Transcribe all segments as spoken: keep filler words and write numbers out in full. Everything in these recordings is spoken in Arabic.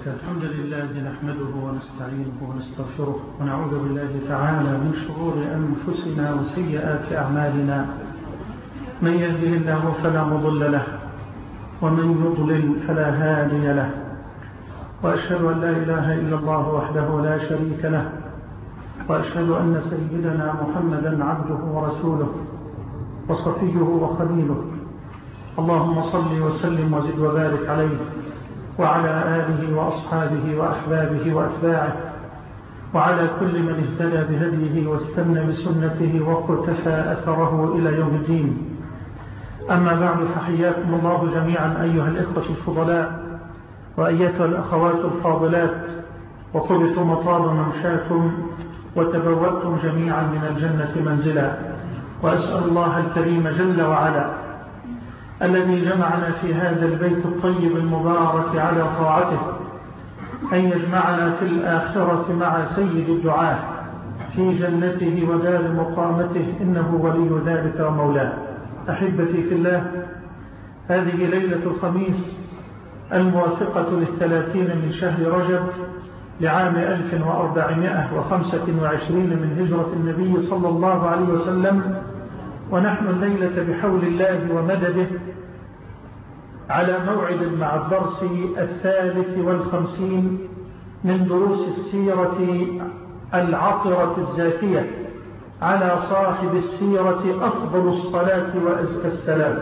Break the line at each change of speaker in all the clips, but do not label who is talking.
وبركاته. الحمد لله نحمده ونستعينه ونستغفره ونعوذ بالله تعالى من شرور أنفسنا وسيئات أعمالنا، من يهده الله فلا مضل له ومن يضلل فلا هادي له، وأشهد أن لا إله إلا الله وحده لا شريك له، وأشهد أن سيدنا محمدا عبده ورسوله وصفيه وخليله، اللهم صل وسلم وزد وبارك عليه وعلى آله وأصحابه وأحبابه وأتباعه وعلى كل من اهتدى بهديه واستنى بسنته واقتفى أثره إلى يوم الدين. أما بعد، فحياكم الله جميعا أيها الإخوة الفضلاء وأيتها الأخوات الفاضلات، وطبتم وطاب ممشاكم وتبوأتم جميعا من الجنة منزلا. وأسأل الله الكريم جل وعلا الذي جمعنا في هذا البيت الطيب المبارك على طاعته أن يجمعنا في الآخرة مع سيد الدعاة في جنته ودار مقامته، إنه ولي ذلك ومولاه. أحبتي في الله، هذه ليلة الخميس الموافقة للثلاثين من شهر رجب لعام ألف وأربعمائة وخمسة وعشرين من هجرة النبي صلى الله عليه وسلم، ونحن الليلة بحول الله ومدده على موعد مع الدرس الثالث والخمسين من دروس السيرة العطرة الزاكية على صاحب السيرة أفضل الصلاة وأزكى السلام.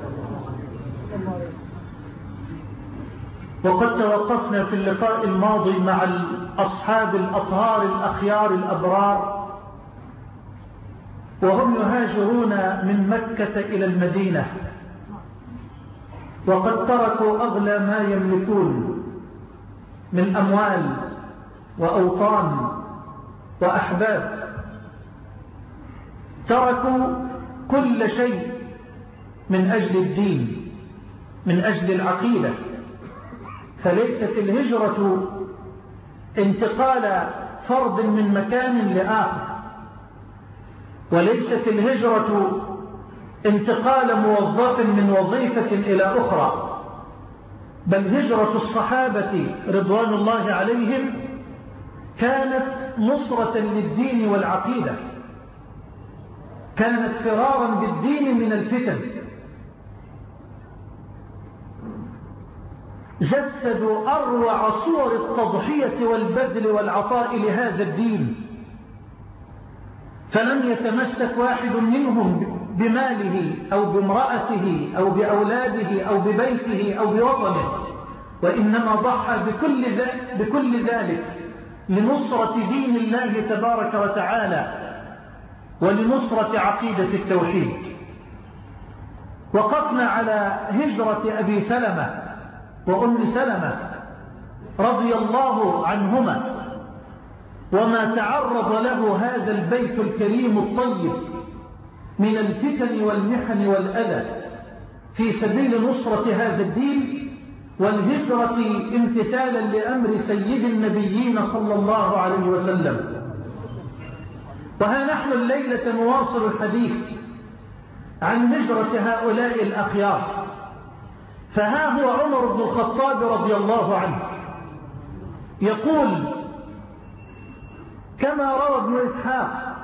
وقد توقفنا في اللقاء الماضي مع أصحاب الأطهار الأخيار الأبرار وهم يهاجرون من مكة إلى المدينة، وقد تركوا أغلى ما يملكون من أموال وأوطان وأحباب، تركوا كل شيء من أجل الدين، من أجل العقيدة. فليست الهجرة انتقال فرد من مكان لآخر، وليست الهجرة انتقال موظف من وظيفة إلى أخرى، بل هجرة الصحابة رضوان الله عليهم كانت نصرة للدين والعقيدة، كانت فرارا بالدين من الفتن. جسدوا أروع صور التضحية والبذل والعطاء لهذا الدين، فلم يتمسك واحد منهم بماله أو بامرأته أو بأولاده أو ببيته أو بوطنه، وإنما ضحى بكل ذلك, بكل ذلك لنصرة دين الله تبارك وتعالى ولنصرة عقيدة التوحيد. وقفنا على هجرة أبي سلمة وأم سلمة رضي الله عنهما، وما تعرض له هذا البيت الكريم الطيب من الفتن والمحن والأذى في سبيل نصرة هذا الدين والهجرة امتثالا لأمر سيد النبيين صلى الله عليه وسلم. وها نحن الليلة نواصل الحديث عن هجرة هؤلاء الأخيار. فها هو عمر بن الخطاب رضي الله عنه يقول كما روى ابن إسحاق،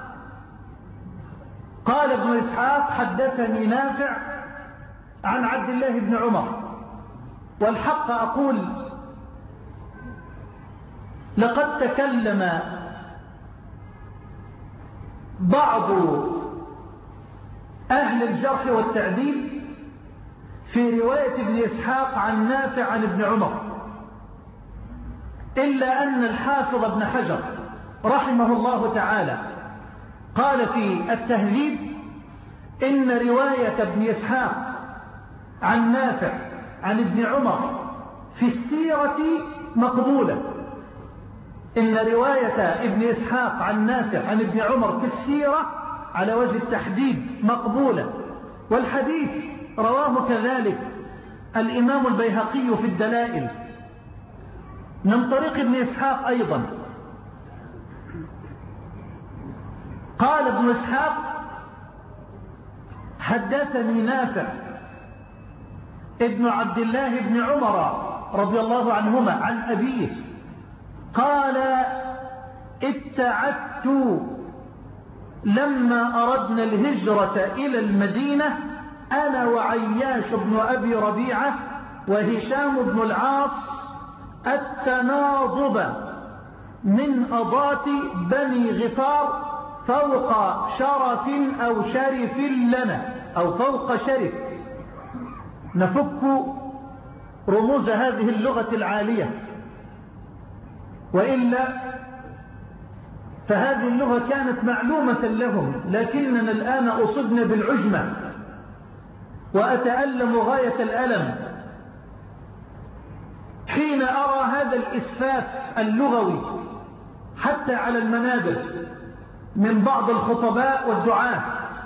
قال ابن إسحاق حدثني نافع عن عبد الله بن عمر، والحق أقول لقد تكلم بعض أهل الجرح والتعديل في رواية ابن إسحاق عن نافع عن ابن عمر، إلا أن الحافظ ابن حجر رحمه الله تعالى قال في التهذيب إن رواية ابن إسحاق عن نافع عن ابن عمر في السيرة مقبولة. إن رواية ابن إسحاق عن نافع عن ابن عمر في السيرة على وجه التحديد مقبولة، والحديث رواه كذلك الإمام البيهقي في الدلائل من طريق ابن إسحاق أيضا. قال ابن إسحاق حدثني نافع ابن عبد الله بن عمر رضي الله عنهما عن أبيه قال ابتعدت لما أردنا الهجرة إلى المدينة أنا وعياش بن أبي ربيعة وهشام بن العاص التناضب من أضات بني غفار فوق شرف أو شرف لنا أو فوق شرف. نفك رموز هذه اللغة العالية، وإلا فهذه اللغة كانت معلومة لهم، لكننا الآن أصبنا بالعجمة وأتألم غاية الألم حين أرى هذا الإسفاف اللغوي حتى على المنابر من بعض الخطباء والدعاة،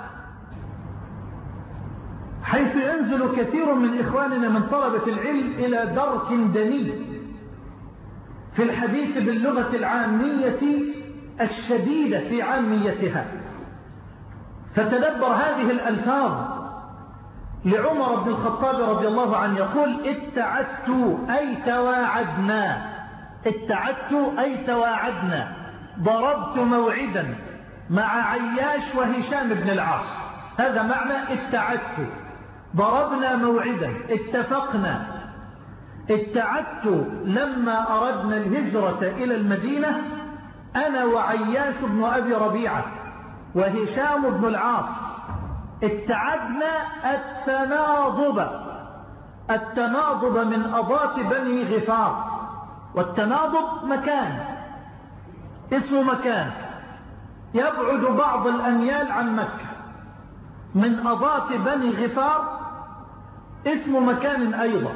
حيث ينزل كثير من إخواننا من طلبة العلم إلى درك دني في الحديث باللغة العامية الشديدة في عاميتها. فتدبر هذه الألفاظ لعمر بن الخطاب رضي الله عنه، يقول اتعدت أي تواعدنا، اتعدت أي تواعدنا، ضربت موعدا مع عياش وهشام بن العاص. هذا معنى اتعدت، ضربنا موعدا، اتفقنا. اتعدت لما أردنا الهجرة إلى المدينة أنا وعياش بن أبي ربيعة وهشام بن العاص، اتعدنا التناضب، التناضب من أضات بني غفار. والتناضب مكان، اسم مكان يبعد بعض الأميال عن مكة. من أضات بني غفار اسم مكان أيضا.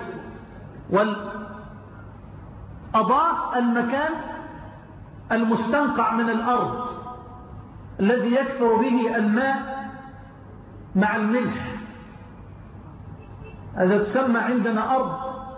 والأضاء المكان المستنقع من الأرض الذي يكثر به الماء مع الملح، هذا تسمى عندنا أرض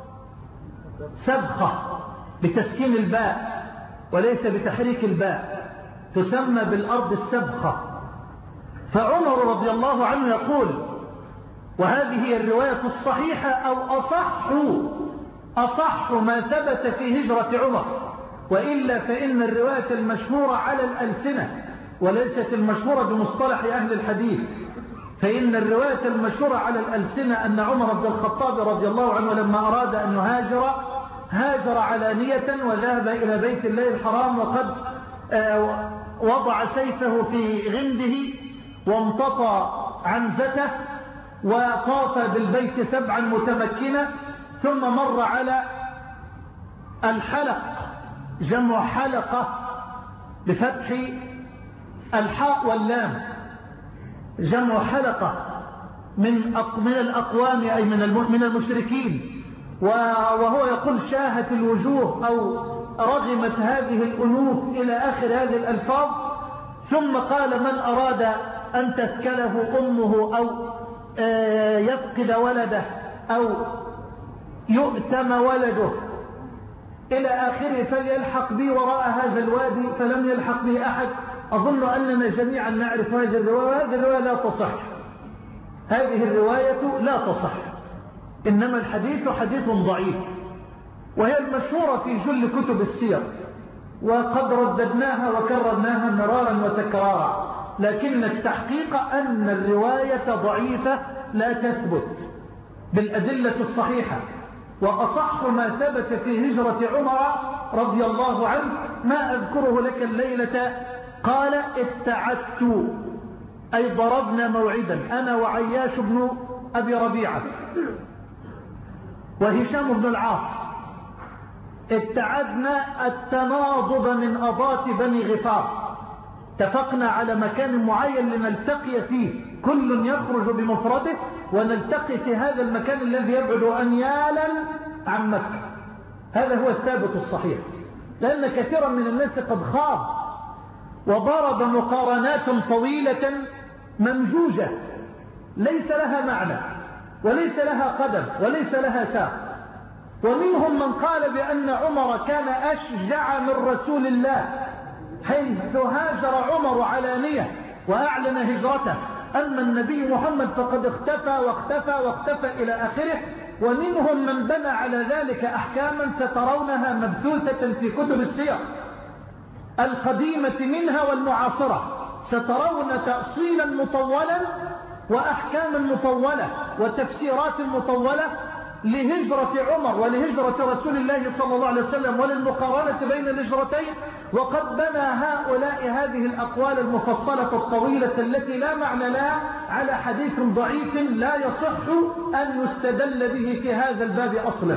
سبخة بتسكين الباء وليس بتحريك الباء، تسمى بالأرض السبخة. فعمر رضي الله عنه يقول، وهذه هي الرواية الصحيحة أو أصح أصح ما ثبت في هجرة عمر، وإلا فإن الرواية المشهورة على الألسنة وليست المشهورة بمصطلح أهل الحديث، فإن الرواية المشهورة على الألسنة أن عمر بن الخطاب رضي الله عنه لما أراد أن يهاجر هاجر علانية وذهب إلى بيت الله الحرام، وقد وضع سيفه في غمده وامتطى عنزته وطاف بالبيت سبعا متمكنا، ثم مر على الحلق، جمع حلقة بفتح الحاء واللام، جمع حلقة من من الأقوام أي من المشركين، وهو يقول شاهت الوجوه أو رغمت هذه الأنوف إلى آخر هذه الألفاظ. ثم قال من أراد أن تثكله أمه أو يفقد ولده أو يؤتم ولده إلى آخره فليلحق بي وراء هذا الوادي، فلم يلحق به أحد. أظن أننا جميعا نعرف هذه الرواية، وهذه الرواية لا تصح، هذه الرواية لا تصح، إنما الحديث حديث ضعيف، وهي المشهورة في جل كتب السير، وقد رددناها وكررناها مرارا وتكرارا، لكن التحقيق أن الرواية ضعيفة لا تثبت بالأدلة الصحيحة. وأصح ما ثبت في هجرة عمر رضي الله عنه ما أذكره لك الليلة، قال اتعدت أي ضربنا موعدا أنا وعياش بن أبي ربيعة وهشام بن العاص، اتعدنا التناضب من أضات بني غفار، اتفقنا على مكان معين لنلتقي فيه، كل يخرج بمفرده ونلتقي في هذا المكان الذي يبعد أميالا عن مكة. هذا هو الثابت الصحيح، لأن كثيرا من الناس قد خاض وضرب مقارنات طويلة ممجوجة ليس لها معنى وليس لها قدم وليس لها ساق. ومنهم من قال بأن عمر كان أشجع من رسول الله، حيث هاجر عمر علانية وأعلن هجرته، أما النبي محمد فقد اختفى واختفى واختفى إلى آخره، ومنهم من بنى على ذلك أحكاما سترونها مبثوثة في كتب السير القديمة منها والمعاصرة. سترون تأصيلا مطولا وأحكاما مطولة وتفسيرات مطولة لهجرة عمر ولهجرة رسول الله صلى الله عليه وسلم وللمقارنة بين الهجرتين. وقد بنى هؤلاء هذه الأقوال المفصلة الطويلة التي لا معنى لها على حديث ضعيف لا يصح أن يستدل به في هذا الباب أصلا.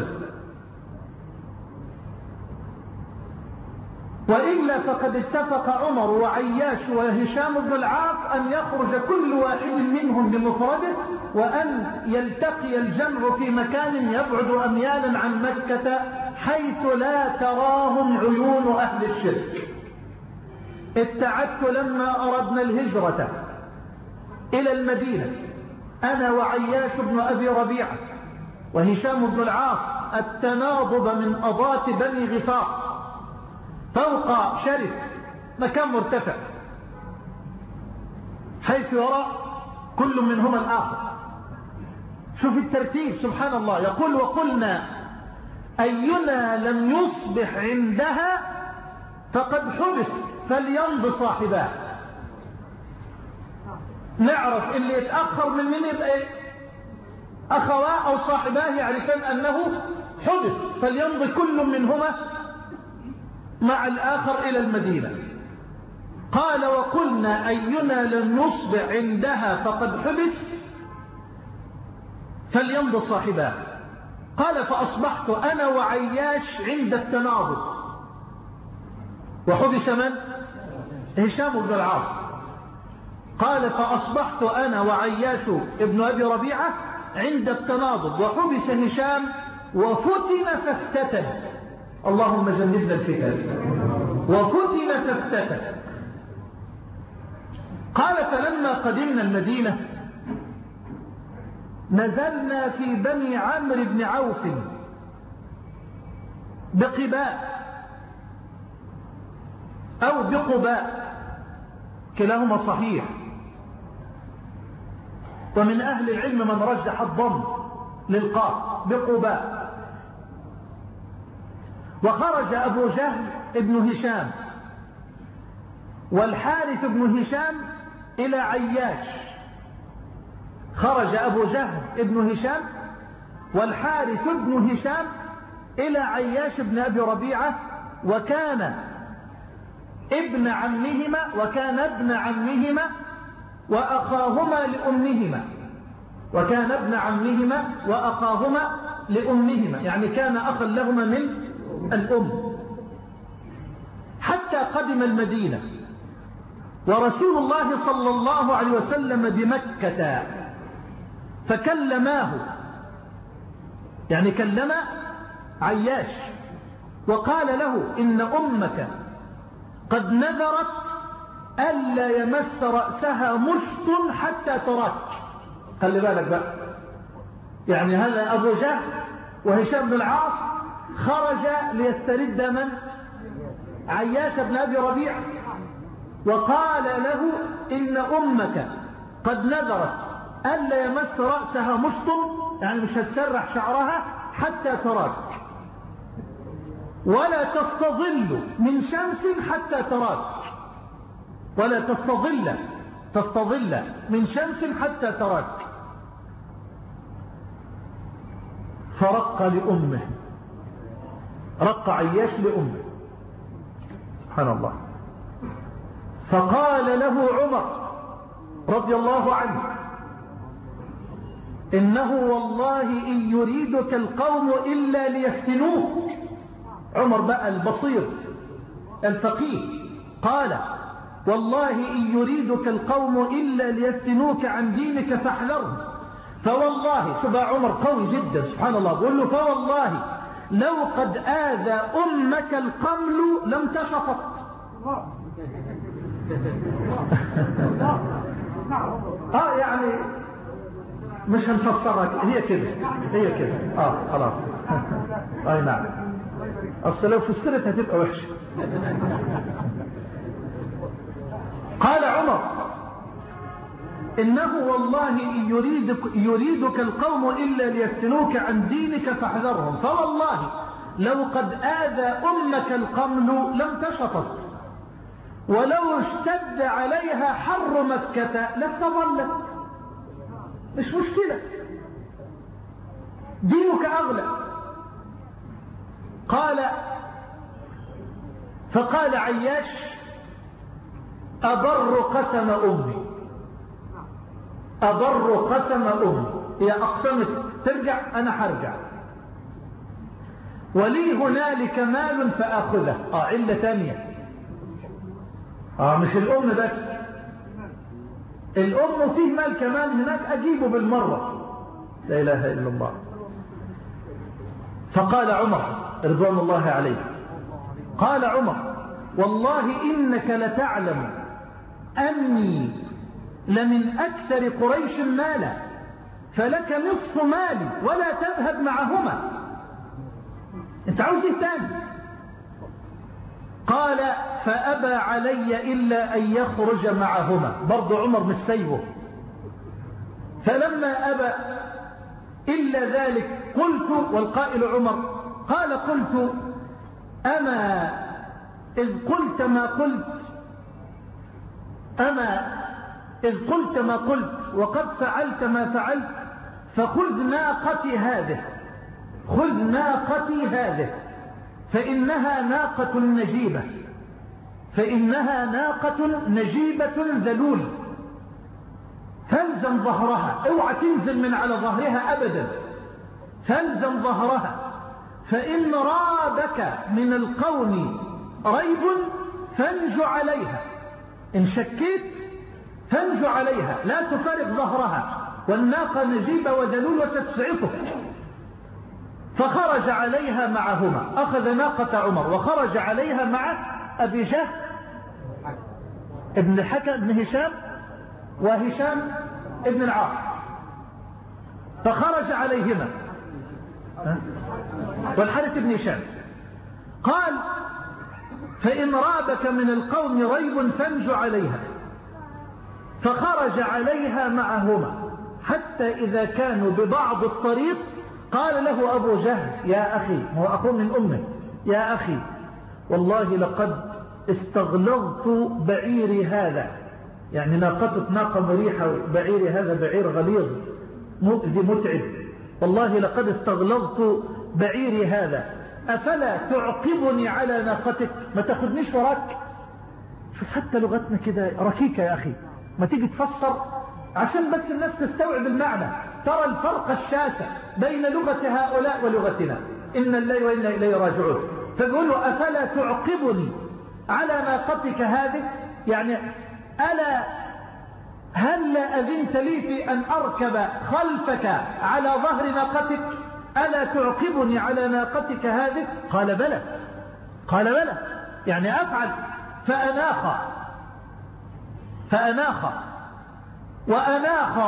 وإلا فقد اتفق عمر وعياش وهشام بن العاص أن يخرج كل واحد منهم بمفرده وأن يلتقي الجمع في مكان يبعد أميالا عن مكة حيث لا تراهم عيون أهل الشرك. اتعدت لما أردنا الهجرة إلى المدينة أنا وعياش بن أبي ربيعة وهشام بن العاص التناضب من أضات بني غفار فوق شرف مكان مرتفع حيث يرى كل منهما الآخر. شوف الترتيب سبحان الله. يقول وقلنا أينا لم يصبح عندها فقد حبس فليمض صاحباه. نعرف اللي يتأخر من من يبقى ايه؟ أخواه أو صاحباه يعرفان أنه حبس فليمضي كل منهما مع الآخر إلى المدينة. قال وقلنا أينا لم يصبح عندها فقد حبس فليمضي صاحباه. قال فأصبحت أنا وعياش عند التناضب وحبس من؟ هشام بن العاص. قال فأصبحت أنا وعياش ابن أبي ربيعة عند التناضب وحبس هشام وفتن فافتتن. اللهم جنبنا الفتن. وفتن فافتتن. قال فلما قدمنا المدينة نزلنا في بني عمرو بن عوف بقباء أو بقباء كلاهما صحيح. ومن أهل العلم من رجح الضم للقاف بقباء. وخرج أبو جهل ابن هشام والحارث بن هشام إلى عياش. خرج أبو جهل ابن هشام والحارث بن هشام إلى عياش بن أبي ربيعة وكان ابن عمهما وكان ابن عمهما وأخاهما لأمهما وكان ابن عمهما وأخاهما لأمهما يعني كان أخا لهما من الأم. حتى قدم المدينة ورسول الله صلى الله عليه وسلم بمكة فكلماه يعني كلم عياش وقال له إن أمك قد نذرت ألا يمس رأسها مشط حتى تراك. خلي بالك بقى يعني هذا أبو جهل وهشام بن العاص خرج ليسترد من؟ عياش بن أبي ربيعة وقال له إن أمك قد نذرت ألا يمس رأسها مشط يعني مش هتسرح شعرها حتى تراك ولا تستظل من شمس حتى تراك ولا تستظل تستظل من شمس حتى تراك. فرق لأمه رق عياش لأمه سبحان الله. فقال له عمر رضي الله عنه إنه والله إن يريدك القوم إلا ليفتنوك. عمر بقى البصير الفقيه قال والله إن يريدك القوم إلا ليفتنوك عن دينك فاحذرهم. فوالله شوف عمر قوي جدا سبحان الله بقول له فوالله لو قد آذى أمك القمل لم تشفط. اه يعني مش هنفسرها هي كده هي كده اه خلاص اي نعم اصل لو فسرت هتبقى وحشه. قال عمر إنه والله يريدك, يريدك القوم إلا ليفتنوك عن دينك فاحذرهم، فوالله لو قد آذى أمك القمل لم تشطت، ولو اشتد عليها حر مكة لاستظلت، مش مشكلة، دينك أغلى. قال فقال عياش أبر قسم أمي، أبر قسم أمي، هي أقسمت ترجع أنا هرجع، ولي هنالك مال فأخذه. آه علة ثانية، آه مش الأم بس، الأم فيه مال كمان هناك أجيبه بالمرة. لا إله إلا الله. فقال عمر رضوان الله عليه، قال عمر والله إنك لتعلم أني لمن أكثر قريش مالا، فلك نصف مالي ولا تذهب معهما، انت عاوز ايه تاني؟ قال فأبى علي إلا أن يخرج معهما، برضو عمر مش سيبه. فلما أبى إلا ذلك قلت، والقائل عمر قال قلت أما إذ قلت ما قلت أما إذ قلت ما قلت وقد فعلت ما فعلت، فخذ ناقتي هذه، خذ ناقتي هذه فإنها ناقة نجيبة، فإنها ناقة نجيبة ذلول، فالزم ظهرها، اوعى تنزل من على ظهرها أبدا، فالزم ظهرها، فإن رابك من القوم ريب فانج عليها، إن شكيت فانج عليها، لا تفارق ظهرها، والناقة نجيبة وذلول وستسعفك. فخرج عليها معهما، أخذ ناقة عمر وخرج عليها مع أبي جهل ابن الحكم ابن هشام وهشام ابن العاص، فخرج عليهما والحارث بن هشام. قال فإن رابك من القوم ريب فانج عليها، فخرج عليها معهما حتى إذا كانوا ببعض الطريق قال له أبو جهل يا أخي، هو أخوه من أمه، يا أخي والله لقد استغلظت بعيري هذا، يعني ناقتك ناقة مريحة، بعيري هذا بعير غليظ مؤذي متعب، والله لقد استغلظت بعيري هذا، أفلا تعقبني على ناقتك، ما تاخدنيش وراك. شوف حتى لغتنا كده ركيكة يا أخي، ما تيجي تفسر عشان بس الناس تستوعب المعنى. ترى الفرق الشاسع بين لغة هؤلاء ولغتنا، إن الله وإنا إليه راجعون. فقالوا أفلا تعقبني على ناقتك هذه، يعني ألا هل أذنت لي في أن أركب خلفك على ظهر ناقتك، ألا تعقبني على ناقتك هذه؟ قال بلى، قال بلى، يعني أفعل. فأناخ فأناخ وأناخ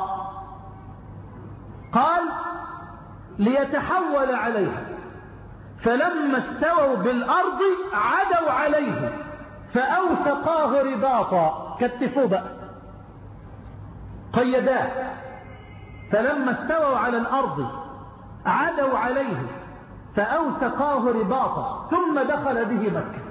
قال ليتحول عليها، فلما استووا بالأرض عدوا عليه فأوثقاه رباطا، كتفوه بقى قيداه، فلما استووا على الأرض عدوا عليه فأوثقاه رباطا، ثم دخل به مكة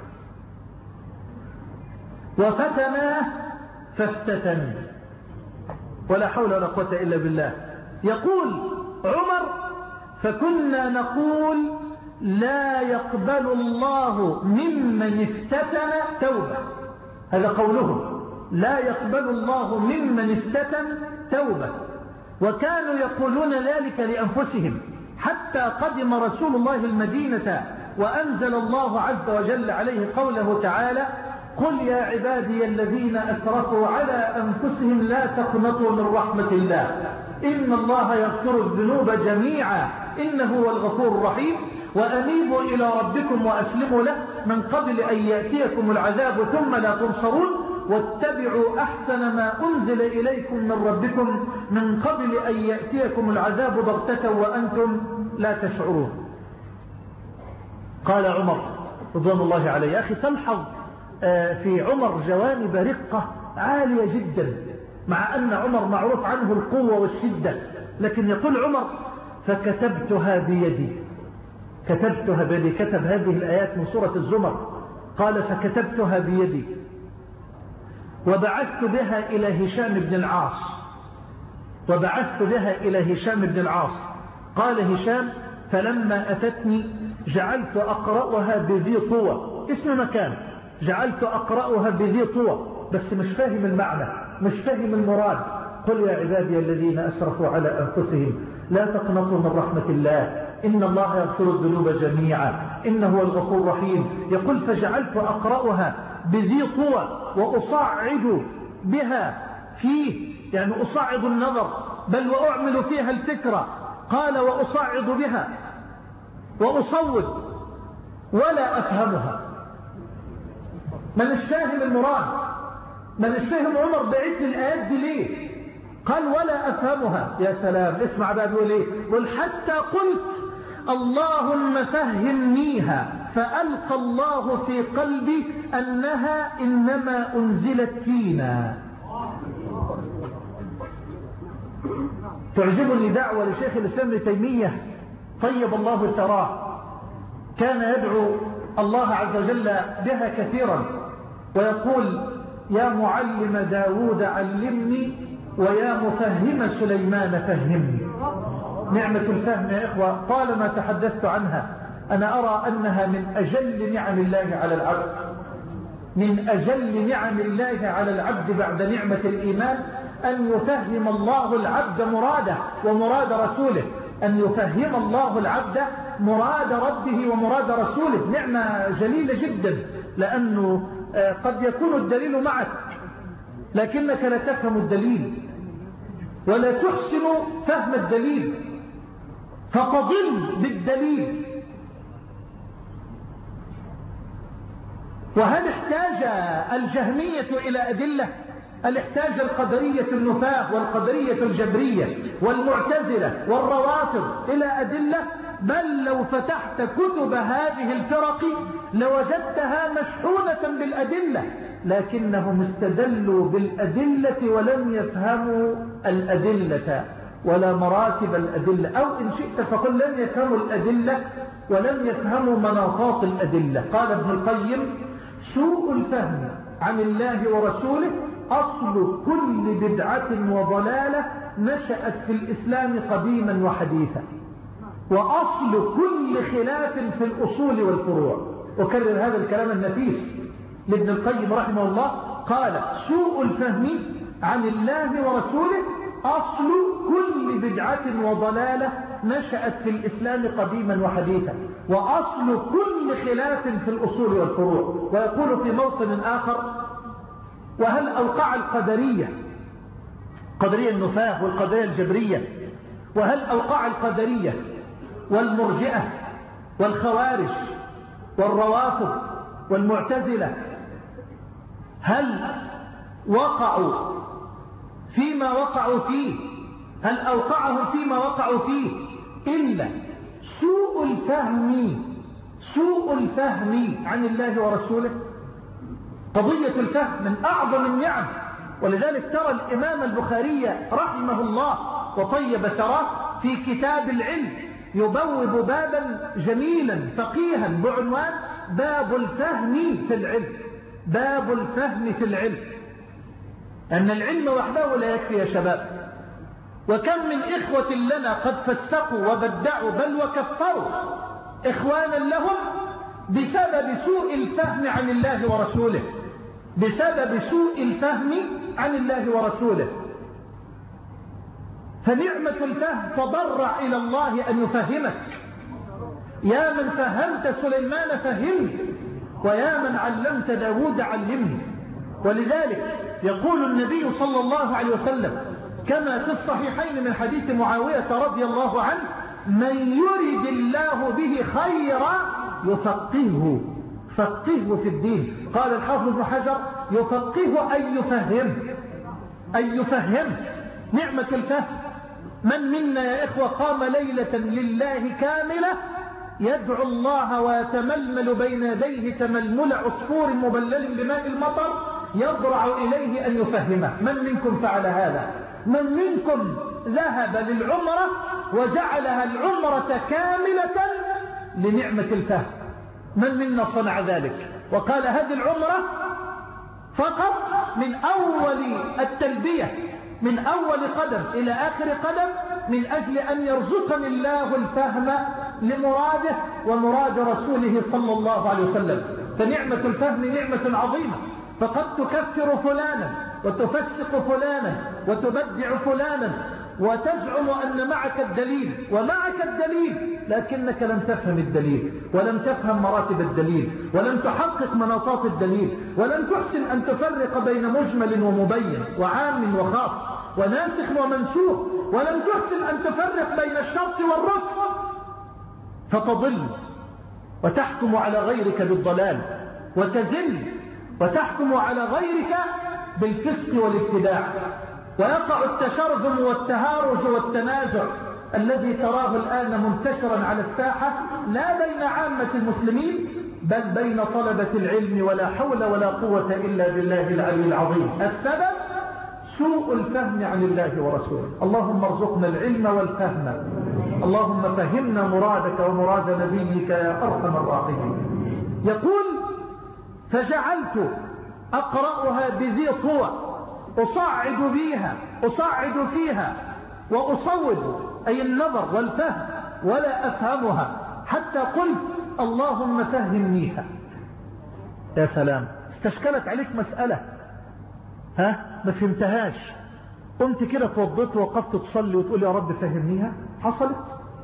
وفتناه فافتتن، ولا حول ولا قوة إلا بالله. يقول عمر فكنا نقول لا يقبل الله ممن افتتن توبة، هذا قولهم، لا يقبل الله ممن افتتن توبة، وكانوا يقولون ذلك لأنفسهم حتى قدم رسول الله المدينة وأنزل الله عز وجل عليه قوله تعالى قل يا عبادي الذين أسرفوا على أنفسهم لا تقنطوا من رحمة الله إن الله يغفر الذنوب جميعا إنه هو الغفور الرحيم وأنيبوا إلى ربكم وأسلموا له من قبل أن يأتيكم العذاب ثم لا تنصرون واتبعوا أحسن ما أنزل إليكم من ربكم من قبل أن يأتيكم العذاب بغتة وأنتم لا تشعرون. قال عمر رضوان الله عليه. يا أخي تلحظ في عمر جوانب رقة عالية جدا،
مع أن عمر معروف عنه القوة والشدة، لكن يقول عمر فكتبتها بيدي، كتبتها بيدي، كتب هذه الآيات من سورة الزمر، قال فكتبتها بيدي وبعثت بها إلى هشام بن العاص، وبعثت بها إلى هشام بن العاص. قال هشام فلما أتتني جعلت أقرأها بذي طوى، اسم مكان، جعلت أقرأها بذي طوى، بس مش فاهم المعنى، مش فاهم المراد. قل يا عبادي الذين أسرفوا على أنفسهم لا تقنطوا من رحمة الله إن الله يغفر الذنوب جميعا إنه هو الغفور الرحيم. يقول فجعلت أقرأها بذي طوى وأصعد بها فيه، يعني أصعد النظر بل وأعمل فيها الفكرة. قال وأصعد بها وأصوت ولا أفهمها. من الشاهم المراد، من الشاهم عمر بعث الآيات دي ليه؟ قال ولا أفهمها. يا سلام، اسمع بقى بيقول ايه؟ قل حتى قلت اللهم فهمنيها فألقى الله في قلبي أنها إنما أنزلت فينا. تعجبني دعوة لشيخ الإسلام ابن تيمية طيب الله ثراه، كان يدعو الله عز وجل بها كثيرا ويقول يا معلم داود علمني ويا مفهم سليمان فهمني. نعمة الفهم يا إخوة طالما تحدثت عنها أنا أرى أنها من أجل نعم الله على العبد، من أجل نعم الله على العبد بعد نعمة الإيمان أن يفهم الله العبد مراده ومراد رسوله، أن يفهم الله العبد مراد ربه ومراد رسوله. نعمة جليلة جدا، لأنه قد يكون الدليل معك لكنك لا تفهم الدليل ولا تحسن فهم الدليل فتضل بالدليل. وهل احتاج الجهمية إلى أدلة؟ هل احتاج القدرية النفاة والقدرية الجبرية والمعتزلة والروافض إلى أدلة؟ بل لو فتحت كتب هذه الفرق لوجدتها مشحونة بالأدلة، لكنهم استدلوا بالأدلة ولم يفهموا الأدلة ولا مراتب الأدلة، أو إن شئت فقل لم يفهموا الأدلة ولم يفهموا مناطات الأدلة. قال ابن القيم سوء الفهم عن الله ورسوله أصل كل بدعة وضلالة نشأت في الإسلام قديما وحديثا، وأصل كل خلاف في الأصول والفروع. وكرر هذا الكلام النفيس لابن القيم رحمه الله، قال سوء الفهم عن الله ورسوله أصل كل بدعة وضلالة نشأت في الإسلام قديما وحديثا، وأصل كل خلاف في الأصول والفروع. ويقول في موطن آخر وهل أوقع القدرية، قدرية النفاة والقدرية الجبرية، وهل أوقع القدرية والمرجئة والخوارج والروافض والمعتزلة هل وقعوا فيما وقعوا فيه، هل أوقعهم فيما وقعوا فيه إلا سوء الفهم، سوء الفهم عن الله ورسوله؟ قضية الفهم من أعظم النعم، ولذلك ترى الإمام البخاري رحمه الله وطيب ثراه في كتاب العلم يبوب بابا جميلا فقيها بعنوان باب الفهم في العلم، باب الفهم في العلم. أن العلم وحده لا يكفي يا شباب، وكم من إخوة لنا قد فسقوا وبدعوا بل وكفروا إخوانا لهم بسبب سوء الفهم عن الله ورسوله، بسبب سوء الفهم عن الله ورسوله. فنعمة الفهم تضرع إلى الله أن يفهمك. يا من فهمت سليمان فهمت، ويا من علمت داود علمني. ولذلك يقول النبي صلى الله عليه وسلم كما في الصحيحين من حديث معاوية رضي الله عنه من يرد الله به خيرا يفقهه، فقهه في الدين. قال الحافظ ابن حجر يفقهه أن يفهم، أن يفهم. نعمة الفهم. من منا يا إخوة قام ليلة لله كاملة يدعو الله ويتململ بين يديه تململ عصفور مبلل بماء المطر يضرع إليه أن يفهمه. من منكم فعل هذا؟ من منكم ذهب للعمرة وجعلها العمرة كاملة لنعمة الفهم؟ من منا صنع ذلك وقال هذه العمرة فقط من أول التلبية من أول قدم إلى آخر قدم من أجل أن يرزقني الله الفهم لمراده ومراد رسوله صلى الله عليه وسلم. فنعمة الفهم نعمة عظيمة، فقد تكفر فلانا وتفسق فلانا وتبدع فلانا وتزعم أن معك الدليل ومعك الدليل، لكنك لم تفهم الدليل ولم تفهم مراتب الدليل ولم تحقق مناطات الدليل ولم تحسن أن تفرق بين مجمل ومبين وعام وخاص وناسخ ومنسوخ ولم تحسن أن تفرق بين الشرط والركن، فتضل وتحكم على غيرك بالضلال وتزل وتحكم على غيرك بالفسق والابتداع، ويقع التشرذم والتهارج والتنازع الذي تراه الآن منتشرا على الساحة لا بين عامة المسلمين بل بين طلبة العلم، ولا حول ولا قوة إلا بالله العلي العظيم. السبب سوء الفهم عن الله ورسوله. اللهم ارزقنا العلم والفهم، اللهم فهمنا مرادك ومراد نبيك يا أرحم الراحمين. يقول فجعلت أقرأها بذي طوى أصعد بيها أصعد فيها وأصوب أي النظر والفهم ولا أفهمها حتى قلت اللهم فهمنيها. يا سلام، استشكلت عليك مسألة ها ما فهمتهاش، قمت كده توضيت ووقفت تصلي وتقول يا رب فهمنيها، حصلت؟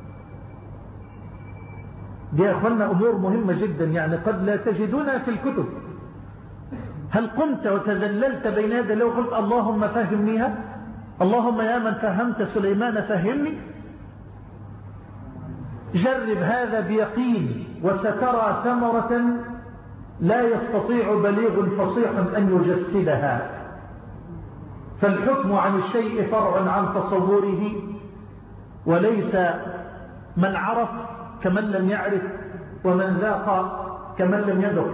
دي يا أخوانا أمور مهمة جدا، يعني قد لا تجدونها في الكتب. هل قمت وتذللت بين يدي الله وقلت اللهم فهمنيها؟ اللهم يا من فهمت سليمان فهمني. جرب هذا بيقين وسترى ثمرة لا يستطيع بليغ فصيح أن يجسدها. فالحكم عن الشيء فرع عن تصوره، وليس من عرف كمن لم يعرف ومن ذاق كمن لم يذق.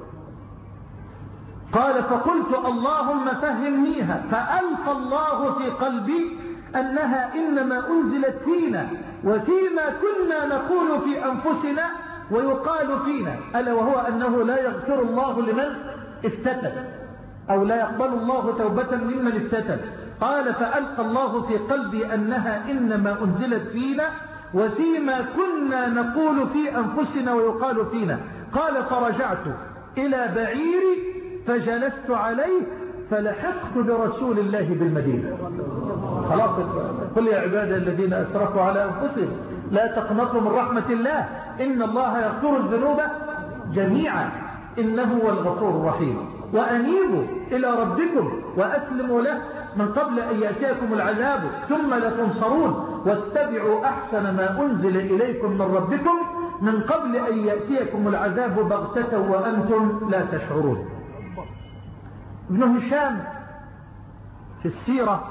قال فقلت اللهم فهمنيها، فألقى الله في قلبي أنها إنما أنزلت فينا وفيما كنا نقول في أنفسنا ويقال فينا، ألا وهو أنه لا يغفر الله لمن افتتن أو لا يقبل الله توبة ممن افتتن. قال فألقى الله في قلبي أنها إنما أنزلت فينا وفيما كنا نقول في أنفسنا ويقال فينا. قال فرجعت إلى بعيري فجلست عليه فلحقت برسول الله بالمدينة. خلاص، قل يا عبادي الذين أسرفوا على أنفسهم لا تقنطوا من رحمة الله إن الله يغفر الذنوب جميعا إنه هو الغفور الرحيم، وأنيبوا إلى ربكم وأسلموا له من قبل أن يأتيكم العذاب ثم لا تنصرون، واتبعوا أحسن ما أنزل إليكم من ربكم من قبل أن يأتيكم العذاب بغتة وأنتم لا تشعرون. ابن هشام في السيرة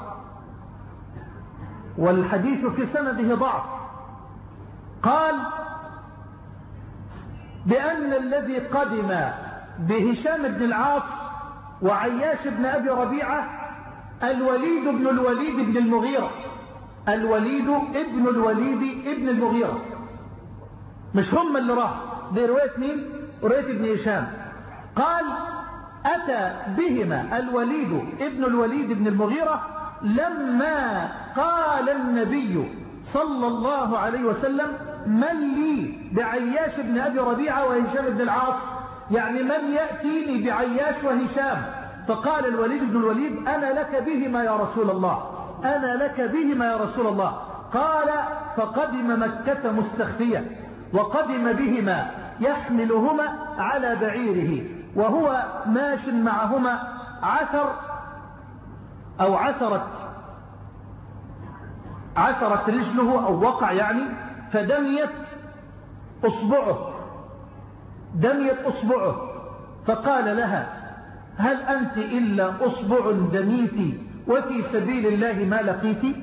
والحديث في سنده ضعف قال بأن الذي قدم بهشام بن العاص وعياش بن أبي ربيعة الوليد بن الوليد بن المغيرة. الوليد ابن الوليد ابن المغيرة، مش هم اللي راح، دي رواية مين؟ رواية ابن هشام. قال أتى بهما الوليد ابن الوليد بن المغيرة لما قال النبي صلى الله عليه وسلم من لي بعياش بن أبي ربيعة وهشام بن العاص، يعني من يأتيني بعياش وهشام؟ فقال الوليد بن الوليد أنا لك بهما يا رسول الله، أنا لك بهما يا رسول الله. قال فقدم مكة مستخفيا وقدم بهما يحملهما على بعيره وهو ماش معهما عثر أو عثرت عثرت رجله أو وقع يعني، فدميت أصبعه دميت أصبعه فقال لها هل أنت إلا أصبع دميت وفي سبيل الله ما لقيت؟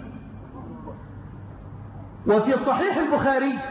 وفي صحيح البخاري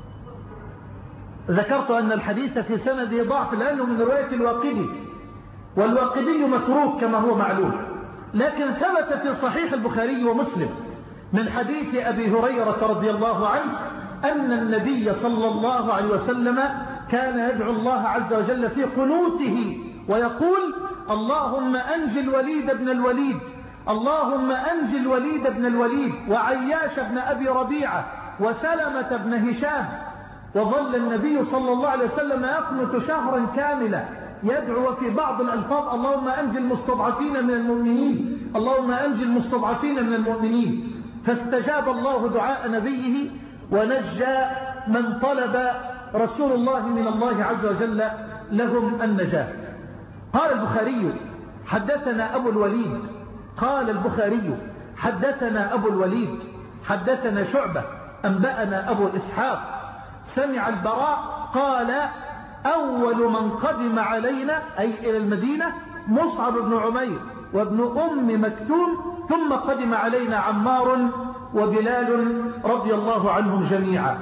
ذكرت أن الحديث في سنده ضعف لأنه من رواية الواقدي، والواقدي متروك كما هو معلوم. لكن ثبت في صحيح البخاري ومسلم من حديث أبي هريرة رضي الله عنه أن النبي صلى الله عليه وسلم كان يدعو الله عز وجل في قنوته ويقول: اللهم أنجِ الوليد بن الوليد، اللهم أنجِ الوليد بن الوليد وعياش بن أبي ربيعة وسلمة بن هشام. وظل النبي صلى الله عليه وسلم يقنت شهرا كاملا يدعو في بعض الألفاظ: اللهم أنجِ المستضعفين من المؤمنين، اللهم أنجِ المستضعفين من المؤمنين. فاستجاب الله دعاء نبيه ونجى من طلب رسول الله من الله عز وجل لهم النجاة. قال البخاري: حدثنا أبو الوليد. قال البخاري: حدثنا أبو الوليد حدثنا شعبة أنبأنا أبو إسحاق سمع البراء قال: أول من قدم علينا أي إلى المدينة مصعب بن عمير وابن أم مكتوم، ثم قدم علينا عمار وبلال رضي الله عنهم جميعا.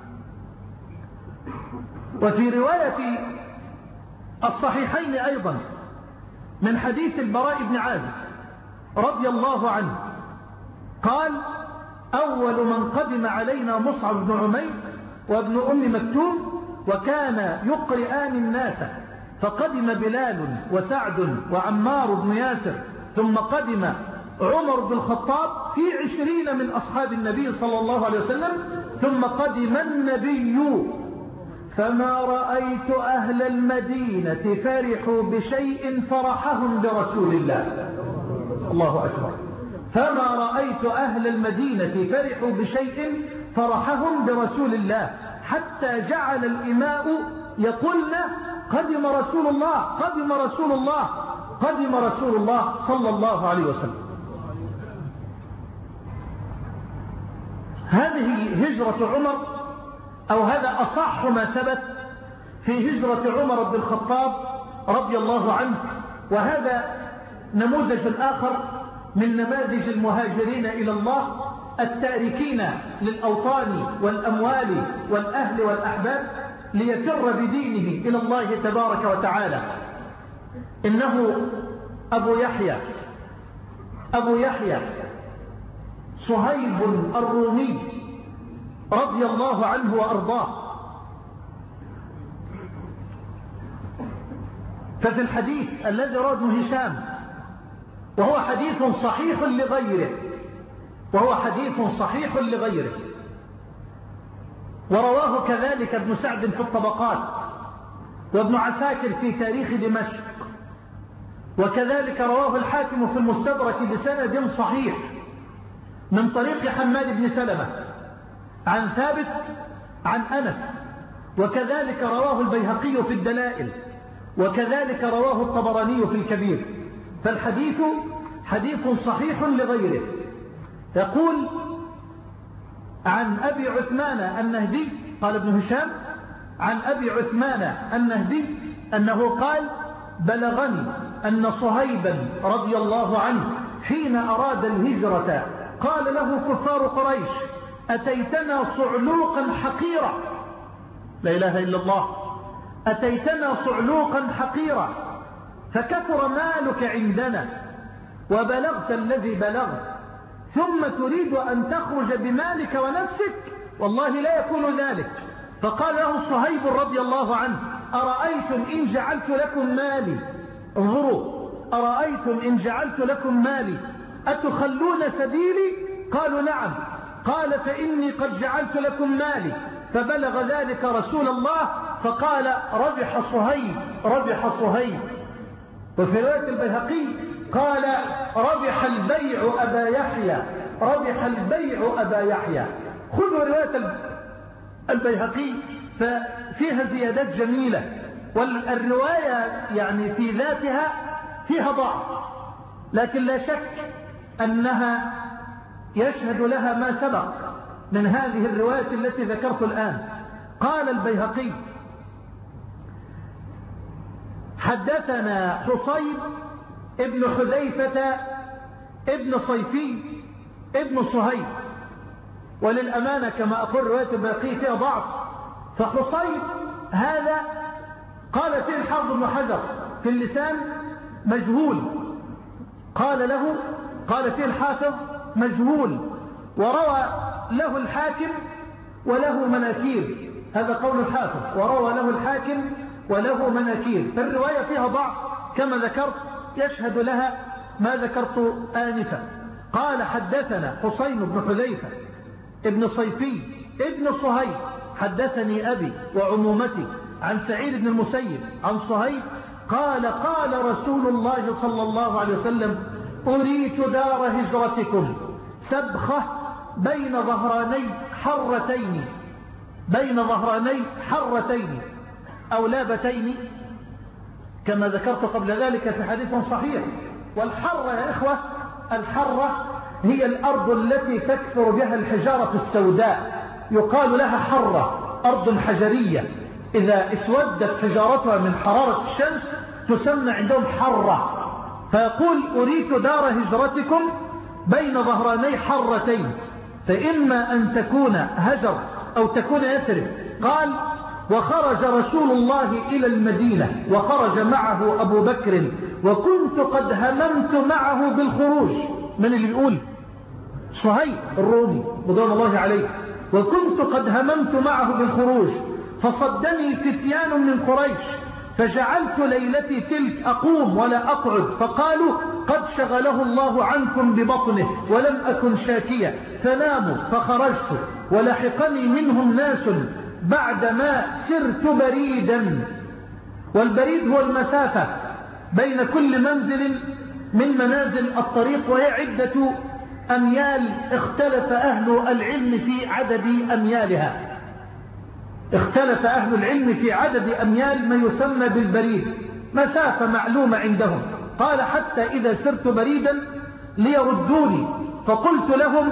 وفي رواية الصحيحين أيضا من حديث البراء بن عازب رضي الله عنه قال: أول من قدم علينا مصعب بن عمير وابن أم مكتوم وكان يقرئان الناس، فقدم بلال وسعد وعمار بن ياسر، ثم قدم عمر بن الخطاب في عشرين من أصحاب النبي صلى الله عليه وسلم، ثم قدم النبي فما رأيت أهل المدينة فرحوا بشيء فرحهم برسول الله. الله أكبر. فما رأيت أهل المدينة فرحوا بشيء فرحهم برسول الله حتى جعل الإماء يقولن: قدم رسول الله، قدم رسول الله، قدم رسول الله صلى الله عليه وسلم. هذه هجرة عمر، أو هذا أصح ما ثبت في هجرة عمر بن الخطاب رضي الله عنه. وهذا نموذج آخر من نماذج المهاجرين إلى الله التاركين للأوطان والأموال والأهل والأحباب ليفر بدينه إلى الله تبارك وتعالى. إنه أبو يحيى أبو يحيى صهيب الرومي رضي الله عنه وأرضاه. ففي الحديث الذي رواه ابن هشام، وهو حديث صحيح لغيره وهو حديث صحيح لغيره ورواه كذلك ابن سعد في الطبقات، وابن عساكر في تاريخ دمشق، وكذلك رواه الحاكم في المستدرك بسند صحيح من طريق حماد بن سلمة عن ثابت عن أنس، وكذلك رواه البيهقي في الدلائل، وكذلك رواه الطبراني في الكبير. فالحديث حديث صحيح لغيره. يقول عن أبي عثمان النهدي، قال ابن هشام عن أبي عثمان النهدي أنه قال: بلغني أن صهيبا رضي الله عنه حين أراد الهجرة قال له كفار قريش: أتيتنا صعلوقا حقيرا. لا إله إلا الله. أتيتنا صعلوقا حقيرا فكثر مالك عندنا وبلغت الذي بلغت، ثم تريد أن تخرج بمالك ونفسك؟ والله لا يكون ذلك. فقال له صهيب رضي الله عنه: أرأيتم إن جعلت لكم مالي، انظروا، أرأيتم إن جعلت لكم مالي أتخلون سبيلي؟ قالوا: نعم. قال: فإني قد جعلت لكم مالي. فبلغ ذلك رسول الله فقال: ربح صهيب، ربح صهيب. وفي رواية البيهقي قال: ربح البيع أبا يحيى، ربح البيع أبا يحيى. خذوا رواية البيهقي ففيها زيادات جميلة، والرواية يعني في ذاتها فيها ضعف، لكن لا شك أنها يشهد لها ما سبق من هذه الرواية التي ذكرت الآن. قال البيهقي: حدثنا حصيب ابن حذيفة ابن صيفي ابن صهيب. وللأمانة كما أقول رواية البيهقي فيها ضعف، فحصيب هذا قال فيه الحافظ بن حجر في اللسان مجهول. قال له قال فيه الحافظ مجهول، وروى له الحاكم وله مناكير. هذا قول الحافظ، وروى له الحاكم وله مناكير. فالرواية فيها ضعف كما ذكرت، يشهد لها ما ذكرت آنفا. قال حدثنا حسين بن حذيفة ابن صيفي ابن صهيب حدثني أبي وعمومتي عن سعيد بن المسيب عن صهيب قال قال رسول الله صلى الله عليه وسلم أريت دار هجرتكم سبخة بين ظهراني حرتين بين ظهراني حرتين أو لابتين كما ذكرت قبل ذلك في حديث صحيح. والحرة يا إخوة، الحرة هي الأرض التي تكثر بها الحجارة السوداء، يقال لها حرة، أرض حجرية إذا اسودت حجارتها من حرارة الشمس تسمى عندهم حرة. فيقول أريت دار هجرتكم بين ظهراني حرتين، فإما أن تكون هجر أو تكون يثرب. قال وخرج رسول الله إلى المدينة وخرج معه أبو بكر وكنت قد هممت معه بالخروج. من اللي بيقول؟ صهيب الرومي رضوان الله عليه. وكنت قد هممت معه بالخروج فصدني فتيان من قريش فجعلت ليلتي تلك أقوم ولا أقعد، فقالوا قد شغله الله عنكم ببطنه ولم أكن شاكيا، فناموا فخرجت ولحقني منهم ناس بعدما سرت بريدا. والبريد هو المسافة بين كل منزل من منازل الطريق، وهي عدة أميال اختلف أهل العلم في عدد أميالها. اختلف أهل العلم في عدد أميال ما يسمى بالبريد، مسافة معلومة عندهم. قال حتى إذا سرت بريدا ليردوني فقلت لهم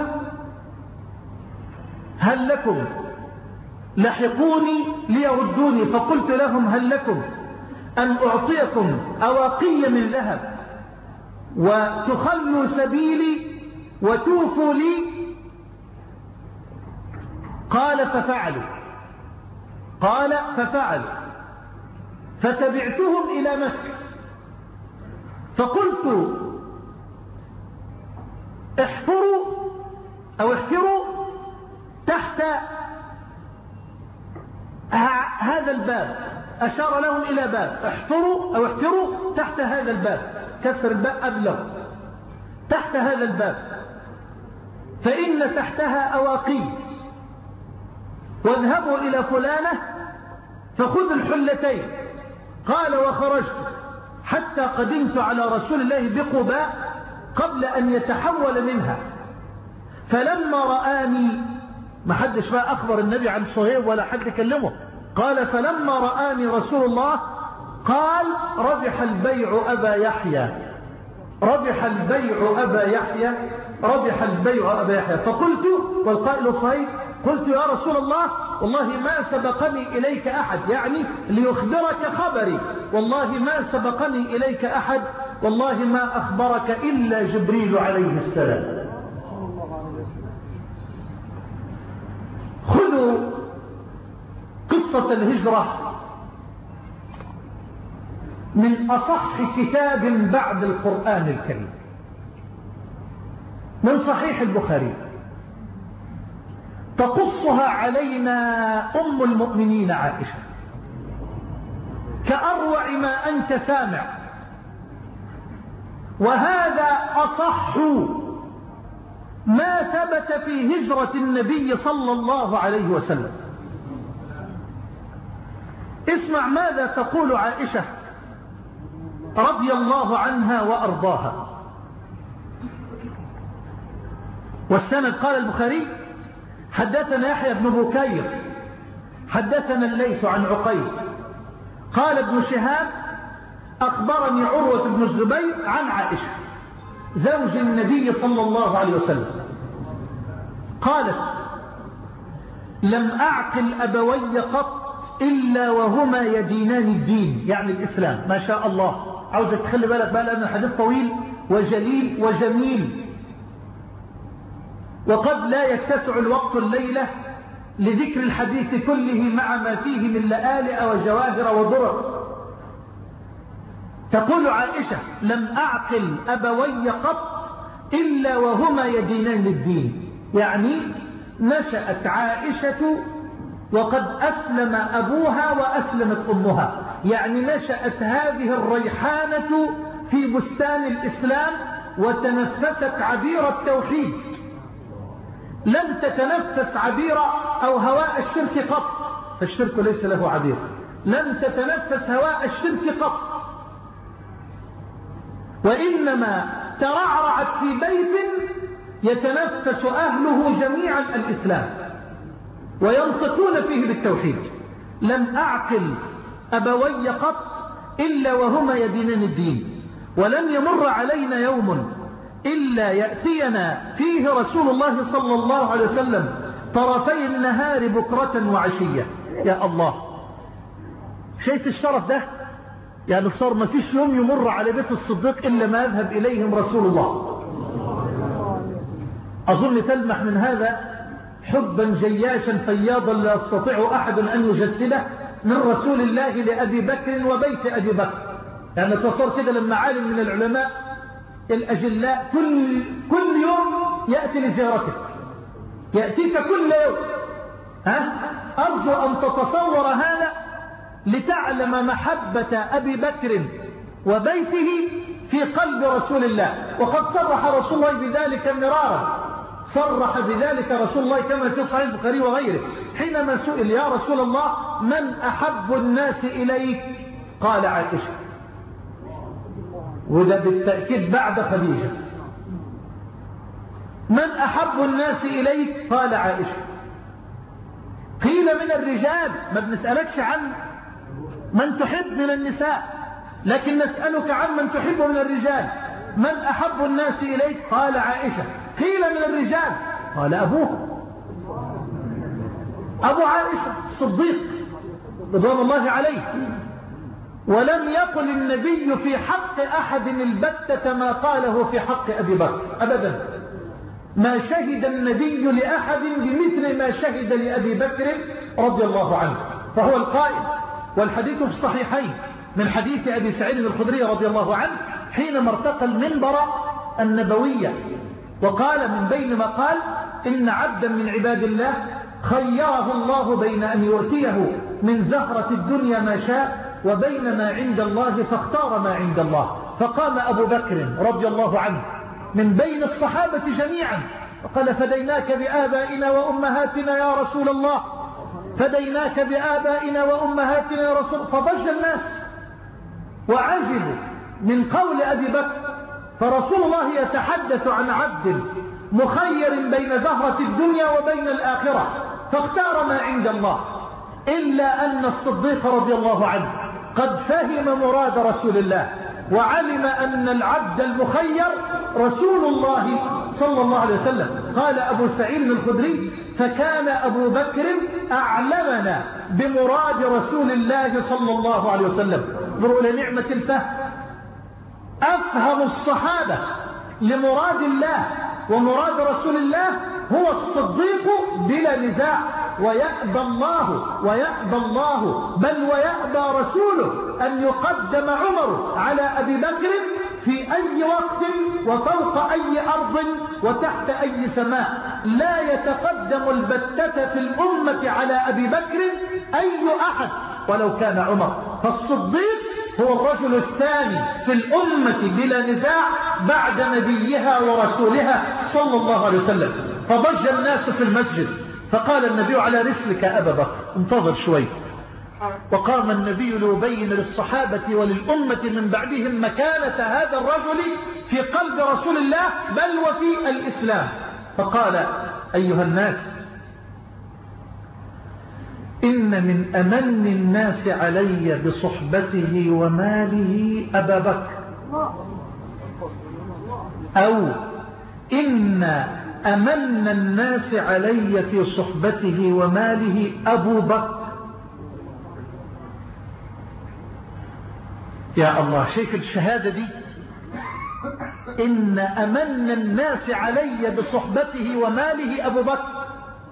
هل لكم لحقوني ليردوني فقلت لهم هل لكم أن أعطيكم أواقي من ذهب وتخلوا سبيلي وتوفوا لي؟ قال ففعلوا قال ففعلوا فتبعتهم إلى مكة فقلت احفروا أو احفروا تحت هذا الباب. أشار لهم إلى باب، احفروا أو احفروا تحت هذا الباب، كسر الباب أبلغ، تحت هذا الباب فإن تحتها أواقي، واذهبوا إلى فلانة فخذوا الحلتين. قال وخرجت حتى قدمت على رسول الله بقباء قبل أن يتحول منها، فلما رآني، ما حدش بقى أخبر النبي عن صهيب ولا حد كلمه، قال فلما رآني رسول الله قال ربح البيع أبا يحيى ربح البيع أبا يحيى ربح البيع أبا يحيى. فقلت والقائل صهيب قلت يا رسول الله والله ما سبقني إليك أحد، يعني ليخبرك خبري، والله ما سبقني إليك أحد، والله ما أخبرك إلا جبريل عليه السلام. خذوا قصة الهجرة من أصح كتاب بعد القرآن الكريم، من صحيح البخاري، تقصها علينا أم المؤمنين عائشة كأروع ما أنت سامع، وهذا أصح ما ثبت في هجرة النبي صلى الله عليه وسلم. اسمع ماذا تقول عائشة رضي الله عنها وأرضاها. والسند قال البخاري حدثنا يحيى بن بكير حدثنا الليث عن عقيل قال ابن شهاب أخبرني عروة بن الزبير عن عائشة زوج النبي صلى الله عليه وسلم قالت لم أعقل أبوي قط إلا وهما يدينان الدين، يعني الإسلام. ما شاء الله، عاوزك تخلي بالك بقى لأن الحديث طويل وجليل وجميل، وقد لا يتسع الوقت الليلة لذكر الحديث كله مع ما فيه من لآلئ وجواهر وضرر. تقول عائشة: لم أعقل أبوي قط إلا وهما يدينان للدين. يعني نشأت عائشة وقد أسلم أبوها وأسلمت أمها، يعني نشأت هذه الريحانة في بستان الإسلام وتنفست عبير التوحيد، لم تتنفس عبير أو هواء الشرك قط، فالشرك ليس له عبير. لم تتنفس هواء الشرك قط، وإنما ترعرعت في بيت يتنفس أهله جميعا الإسلام وينطقون فيه بالتوحيد. لم أعقل أبوي قط إلا وهما يدينان الدين، ولن يمر علينا يوم إلا يأتينا فيه رسول الله صلى الله عليه وسلم طرفي النهار بكرة وعشية. يا الله، شايف الشرف ده؟ يعني صار ما فيش يوم يمر على بيت الصديق إلا ما يذهب إليهم رسول الله. أظن تلمح من هذا حبا جياشا فياضا لا يستطيع أحد أن يجسده من رسول الله لأبي بكر وبيت أبي بكر. يعني تصور كده لما عالم من العلماء الأجلاء كل, كل يوم يأتي لزيارتك، يأتيك كل يوم، ها؟ أرجو أن تتصور هذا لتعلم محبة أبي بكر وبيته في قلب رسول الله. وقد صرح رسول الله بذلك مرارا، صرح بذلك رسول الله كما في صحيح البخاري وغيره حينما سئل: يا رسول الله، من أحب الناس إليك؟ قال: عائشة. وده بالتأكيد بعد خديجة. من أحب الناس إليك؟ قال: عائشة. قيل: من الرجال. ما بنسألكش عن من تحب من النساء، لكن نسألك عن من تحب من الرجال. من أحب الناس إليك؟ قال: عائشة. قيل: من الرجال؟ قال: أبوه، أبو عائشة الصديق رضوان الله عليه. ولم يقل النبي في حق أحد البتة ما قاله في حق أبي بكر أبدا. ما شهد النبي لأحد بمثل ما شهد لأبي بكر رضي الله عنه، فهو القائل. والحديث في الصحيحين من حديث أبي سعيد الخدري رضي الله عنه حينما ارتقى المنبر النبوية وقال من بين ما قال: إن عبدا من عباد الله خيره الله بين أن يؤتيه من زهرة الدنيا ما شاء وبين ما عند الله فاختار ما عند الله. فقام أبو بكر رضي الله عنه من بين الصحابة جميعا وقال: فديناك بآبائنا وأمهاتنا يا رسول الله، فديناك بآبائنا وأمهاتنا يا رسول الله. فضج الناس وعجبوا من قول أبي بكر. فرسول الله يتحدث عن عبد مخير بين زهرة الدنيا وبين الآخرة فاختار ما عند الله. إلا أن الصديق رضي الله عنه قد فهم مراد رسول الله وعلم أن العبد المخير رسول الله صلى الله عليه وسلم. قال أبو سعيد الخدري: فكان أبو بكر أعلمنا بمراد رسول الله صلى الله عليه وسلم. انظروا إلى نعمة الفهم. أفهم الصحابة لمراد الله ومراد رسول الله هو الصديق بلا نزاع. ويأبى الله ويأبى الله بل ويأبى رسوله أن يقدم عمر على أبي بكر في أي وقت وفوق أي أرض وتحت أي سماء. لا يتقدم البتة في الأمة على أبي بكر أي أحد ولو كان عمر. فالصديق هو الرجل الثاني في الأمة بلا نزاع بعد نبيها ورسولها صلى الله عليه وسلم. فضج الناس في المسجد فقال النبي: على رسلك أبا بكر، انتظر شوي. وقام النبي ليبين للصحابة وللأمة من بعدهم مكانة هذا الرجل في قلب رسول الله بل وفي الإسلام. فقال: أيها الناس، إن من أمن الناس علي بصحبته وماله أبا بكر، أو إن أمن الناس علي في صحبته وماله أبو بكر. يا الله، شايف الشهادة دي؟ إن أمن الناس علي بصحبته وماله أبو بكر،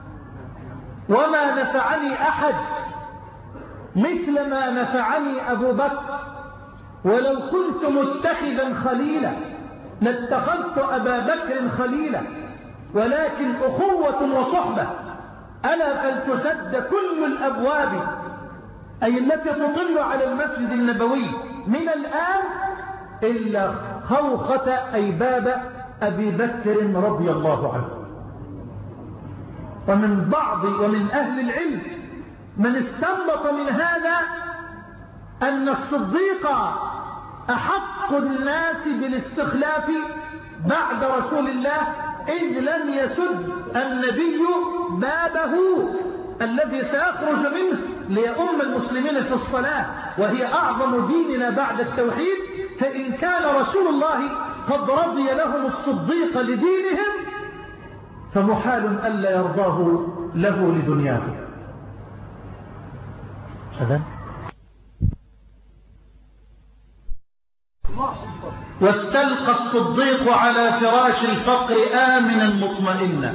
وما نفعني أحد مثل ما نفعني أبو بكر. ولو كنت متخذا خليلا لاتخذت أبا بكر خليلا، ولكن أخوة وصحبة. ألا فلتسد كل الأبواب أي التي تطل على المسجد النبوي من الآن إلا خوخة أي باب أبي بكر رضي الله عنه. ومن بعض ومن أهل العلم من استنبط من هذا أن الصديق أحق الناس بالاستخلاف بعد رسول الله، إذ لم يسد النبي بابه الذي سيخرج منه ليؤم المسلمين في الصلاة، وهي أعظم ديننا بعد التوحيد. فإن كان رسول الله قد رضي لهم الصديق لدينهم فمحال ألا يرضاه له لدنياه. هذا واستلقى الصديق على فراش الفقر آمنا مطمئنا،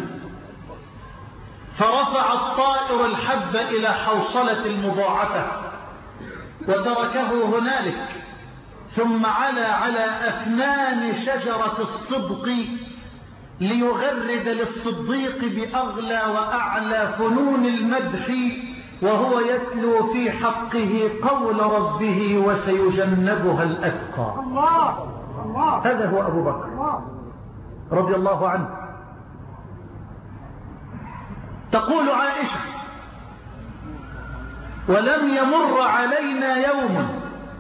فرفع الطائر الحب إلى حوصلة المضاعفة وتركه هنالك، ثم علا على أفنان شجرة الصدق ليغرد للصديق بأغلى وأعلى فنون المدح، وهو يتلو في حقه قول ربه وسيجنبها الأتقى. الله الله. هذا هو أبو بكر رضي الله عنه. تقول عائشة: ولم يمر علينا يوم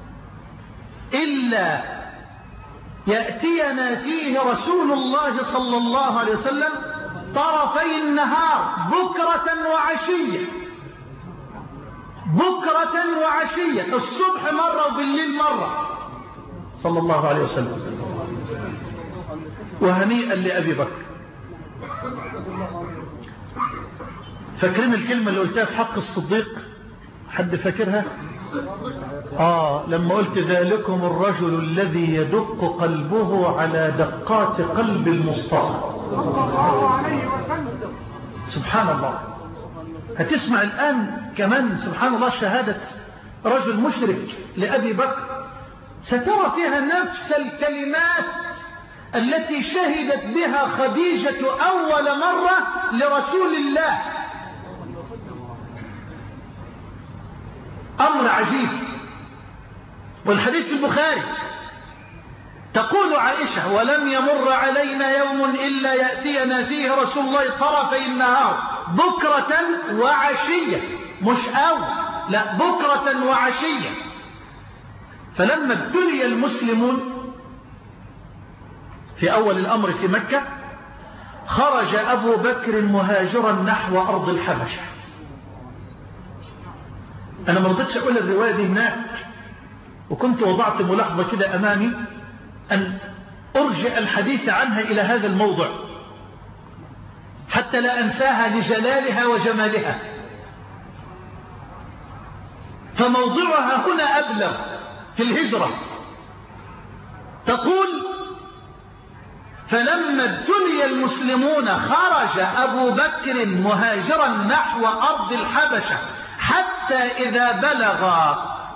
إلا يأتينا فيه رسول الله صلى الله عليه وسلم طرفي النهار بكرة وعشية، بكرة وعشية، الصبح مرة وبالليل مرة، صلى الله عليه وسلم. وهنيئا لأبي بكر. فاكرين الكلمة اللي قلتها في حق الصديق؟ حد فاكرها؟ آه لما قلت: ذلكم الرجل الذي يدق قلبه على دقات قلب المصطفى. سبحان الله. هتسمع الآن كمان سبحان الله شهادة رجل مشرك لأبي بكر، سترى فيها نفس الكلمات التي شهدت بها خديجة أول مرة لرسول الله. أمر عجيب. والحديث في البخاري. تقول عائشة: ولم يمر علينا يوم إلا يأتينا فيه رسول الله طرفي النهار بكرة وعشية، مش أو لا، بكرة وعشية. فلما ابتلي المسلمون في أول الأمر في مكة، خرج أبو بكر مهاجرا نحو أرض الحبشة. أنا ما رضيتش أقول الرواية دي هناك، وكنت وضعت ملاحظة كده أمامي أن أرجع الحديث عنها إلى هذا الموضع حتى لا أنساها لجلالها وجمالها. فموضعها هنا أبلغ في الهجرة. تقول: فلما ابتلي المسلمون خرج أبو بكر مهاجرا نحو أرض الحبشة حتى إذا بلغ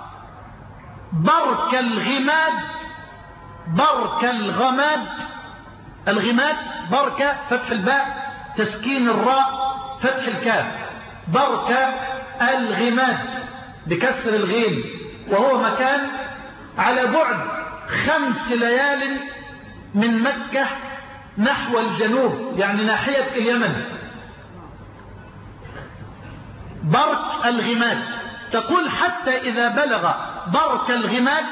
برك الغماد. برك الغماد، الغماد بركة فتح الباء تسكين الراء فتح الكاف، برك الغماد بكسر الغين، وهو مكان على بعد خمس ليال من مكة نحو الجنوب، يعني ناحية اليمن. برك الغماد. تقول: حتى إذا بلغ برك الغماد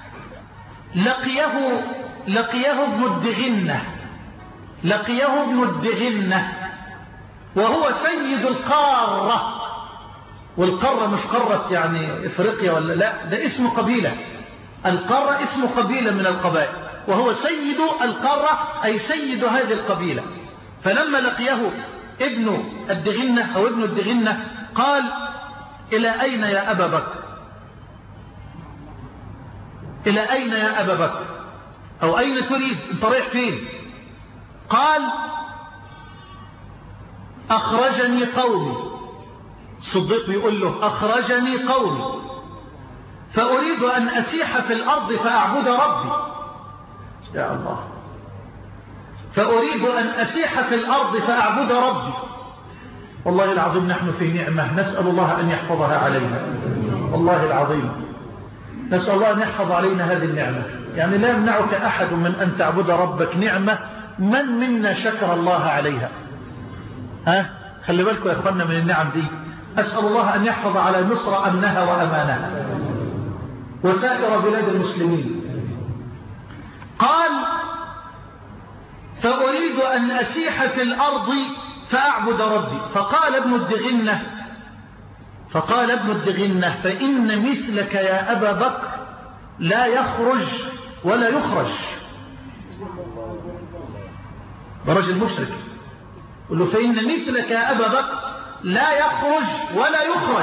لقيه لقيه ابن الدغنة لقيه ابن الدغنة وهو سيد القارة. والقارة مش قارة يعني إفريقيا ولا لا، ده اسم قبيلة. القارة اسم قبيلة من القبائل، وهو سيد القارة أي سيد هذه القبيلة. فلما لقيه ابن الدغنة أو ابن الدغنة قال: إلى أين يا أبا بكر؟ إلى أين يا أبا بكر؟ أو أين تريد؟ أنت رايح فين؟ قال: أخرجني قومي. الصديق يقول له: أخرجني قومي فأريد أن أسيح في الأرض فأعبد ربي. يا الله. فأريد أن أسيح في الأرض فأعبد ربي. والله العظيم نحن في نعمة نسأل الله أن يحفظها علينا. والله العظيم نسأل الله أن يحفظ علينا هذه النعمة. يعني لا يمنعك أحد من أن تعبد ربك نعمة من منا شكر الله عليها. ها خلي بالكم يا أخوانا من النعم دي. أسأل الله أن يحفظ على مصر أمنها وأمانها وسائر بلاد المسلمين. قال فأريد أن أسيح في الأرض فأعبد ربي. فقال ابن الدغنة فقال ابن الدغنة فإن مثلك يا أبا بكر لا يخرج ولا يخرج. برجل مشرك قل له فإن مثلك يا أبا بكر لا يخرج ولا يخرج،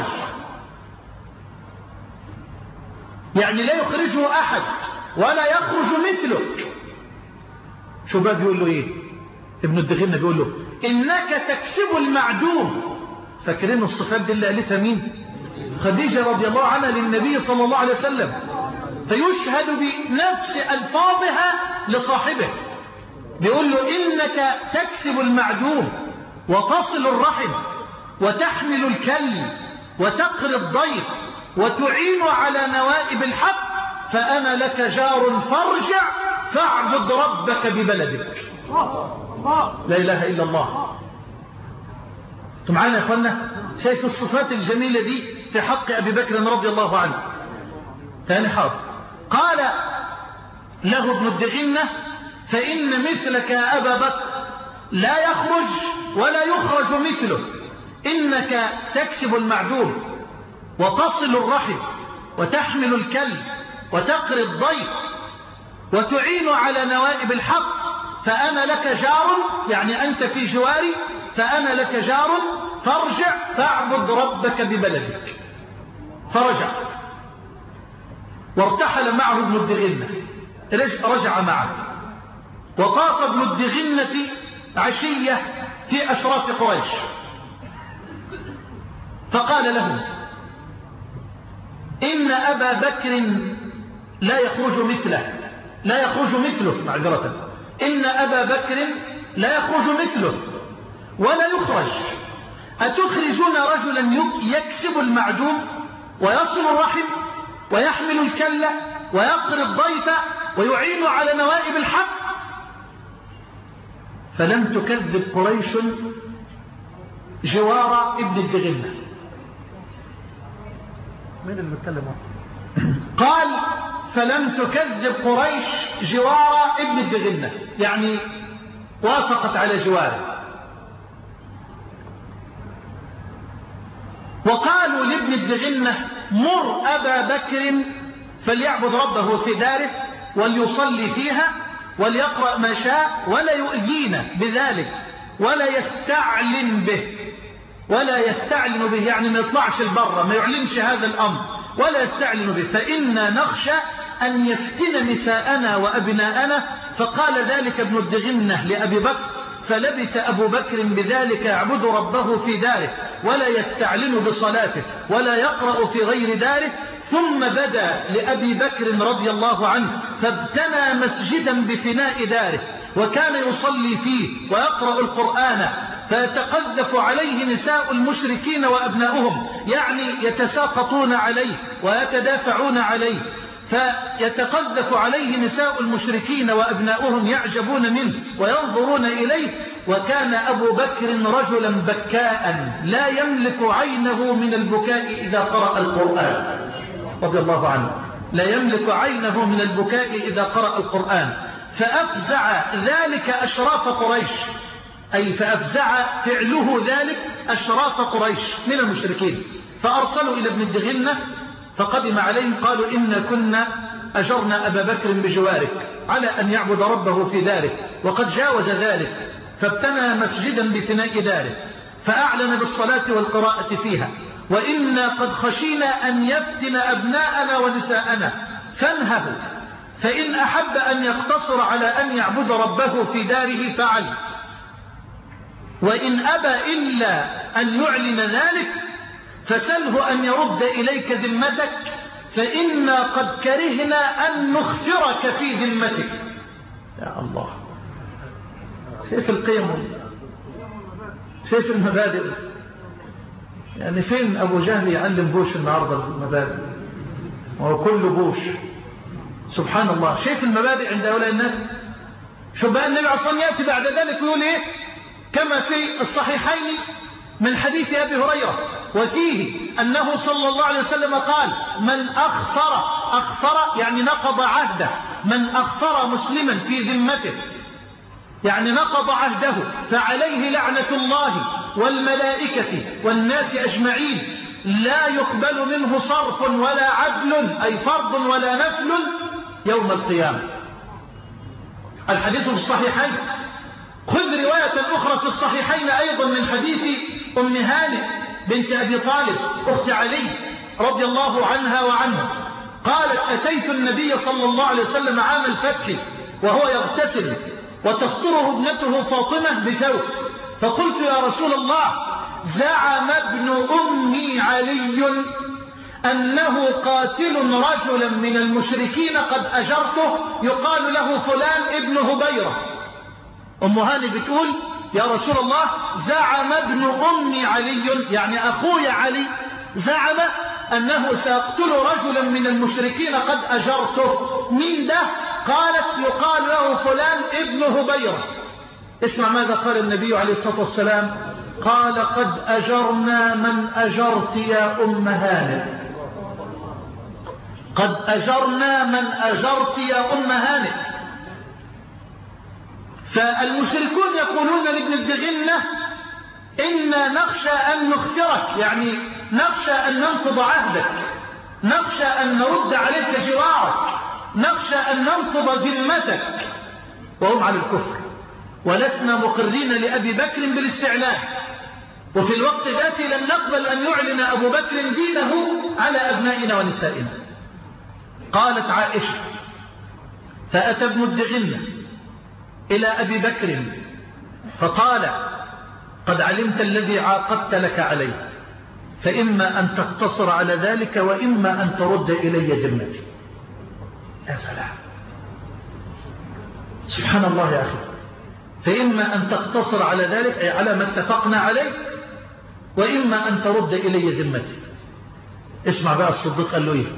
يعني لا يخرجه أحد ولا يخرج مثلك. شو بقى بيقول له إيه ابن الدغنة؟ بيقول له إنك تكسب المعدوم. فاكرين الصفات دي اللي قالتها مين؟ خديجة رضي الله عنها للنبي صلى الله عليه وسلم، فيشهد بنفس ألفاظها لصاحبه. بيقول له إنك تكسب المعدوم وتصل الرحم وتحمل الكل وتقري الضيف وتعين على نوائب الحق، فأنا لك جار فارجع فاعبد ربك ببلدك. لا إله إلا الله. انتم معانا يا اخوانا؟ شايف الصفات الجميلة دي في حق أبي بكر رضي الله عنه. ثاني حاضر. قال له ابن الدغنة فإن مثلك يا أبا بكر لا يخرج ولا يخرج مثله، إنك تكسب المعدوم وتصل الرحم وتحمل الكلب وتقري الضيف وتعين على نوائب الحق، فأنا لك جار، يعني أنت في جواري، فأنا لك جار فارجع فاعبد ربك ببلدك. فرجع وارتحل معه ابن الدغنة، رجع معه وطاف ابن الدغنة عشية في أشراف قريش، فقال لهم إن أبا بكر لا يخرج مثله لا يخرج مثله معذرة إن أبا بكر لا يخرج مثله ولا يخرج. أتخرجون رجلا يكسب المعدوم ويصل الرحم ويحمل الكلة ويقري الضيف ويعين على نوائب الحق؟ فلم تكذب قريش جوار ابن الدغنة. مين اللي بيتكلم؟ قال فلم تكذب قريش جوار ابن الدغنة، يعني وافقت على جواره. وقالوا لابن الدغنة مر أبا بكر فليعبد ربه في داره وليصلي فيها وليقرأ ما شاء ولا يؤذينا بذلك ولا يستعلن به ولا يستعلن به يعني ما يطلعش البر، ما يعلنش هذا الأمر ولا يستعلن به، فإنا نخشى أن يفتن نساءنا وأبناءنا. فقال ذلك ابن الدغنة لأبي بكر، فلبث أبو بكر بذلك يعبد ربه في داره ولا يستعلن بصلاته ولا يقرأ في غير داره. ثم بدا لأبي بكر رضي الله عنه فابتنى مسجدا بفناء داره وكان يصلي فيه ويقرأ القرآن، فيتقذف عليه نساء المشركين وأبناؤهم، يعني يتساقطون عليه ويتدافعون عليه، فيتقذف عليه نساء المشركين وأبناؤهم يعجبون منه وينظرون إليه. وكان أبو بكر رجلا بكاء لا يملك عينه من البكاء إذا قرأ القرآن رضي الله عنه، لا يملك عينه من البكاء إذا قرأ القرآن. فأفزع ذلك أشراف قريش، أي فأفزع فعله ذلك أشراف قريش من المشركين، فأرسلوا إلى ابن الدغنة فقدم عليهم قالوا إن كنا أجرنا أبا بكر بجوارك على أن يعبد ربه في داره وقد جاوز ذلك، فابتنى مسجدا بفناء داره فأعلن بالصلاة والقراءة فيها، وإنا قد خشينا أن يفتن أبناءنا ونساءنا فانهه، فإن أحب أن يقتصر على أن يعبد ربه في داره فعل، وإن أبى إلا أن يعلن ذلك فسله أن يرد إليك ذمتك فإنا قد كرهنا أن نخفرك في ذمتك. يا الله، شايف القيم، شايف المبادئ. يعني فين أبو جهل يعلم بوش النهاردة المبادئ؟ وهو كل بوش. سبحان الله، شايف المبادئ عند هؤلاء الناس. شو بقى النبي عليه الصلاة والسلام يأتي بعد ذلك ويقول إيه؟ كما في الصحيحين من حديث أبي هريرة، وفيه أنه صلى الله عليه وسلم قال: من أخفر أخفر يعني نقض عهده، من أخفر مسلما في ذمته يعني نقض عهده فعليه لعنة الله والملائكة والناس أجمعين، لا يقبل منه صرف ولا عدل، أي فرض ولا نفل، يوم القيامة. الحديث في الصحيحين. خذ رواية أخرى في الصحيحين أيضا من حديث أم هانئ بنت أبي طالب أخت علي رضي الله عنها وعنه، قالت: أتيت النبي صلى الله عليه وسلم عام الفتح وهو يغتسل وتستره ابنته فاطمة بثوب، فقلت: يا رسول الله، زعم ابن أمي علي أنه قاتل رجلا من المشركين قد أجرته يقال له فلان ابن هبيرة. أم هاني بتقول: يا رسول الله، زعم ابن أمي علي يعني أخوي علي زعم أنه سيقتل رجلا من المشركين قد أجرته. مين ده؟ قالت: يقال له فلان ابن هبيرة. اسمع ماذا قال النبي عليه الصلاة والسلام. قال: قد أجرنا من أجرت يا أم هانئ، قد أجرنا من أجرت يا أم هانئ. فالمشركون يقولون لابن الدغنة: إنا نخشى أن نخفرك، يعني نخشى أن ننقض عهدك، نخشى أن نرد عليك جوارك، نخشى أن ننقض ذمتك، وهم على الكفر، ولسنا مقرين لأبي بكر بالاستعلان، وفي الوقت ذاته لم نقبل أن يعلن أبو بكر دينه على أبنائنا ونسائنا. قالت عائشة: فأتى ابن الدغنة إلى أبي بكر فقال: قد علمت الذي عاقدت لك عليه، فإما أن تقتصر على ذلك وإما أن ترد إلي ذمتي. يا سلام، سبحان الله يا أخي. فإما أن تقتصر على ذلك أي على ما اتفقنا عليه، وإما أن ترد إلي ذمتي. اسمع بقى الصديق قال له إيه.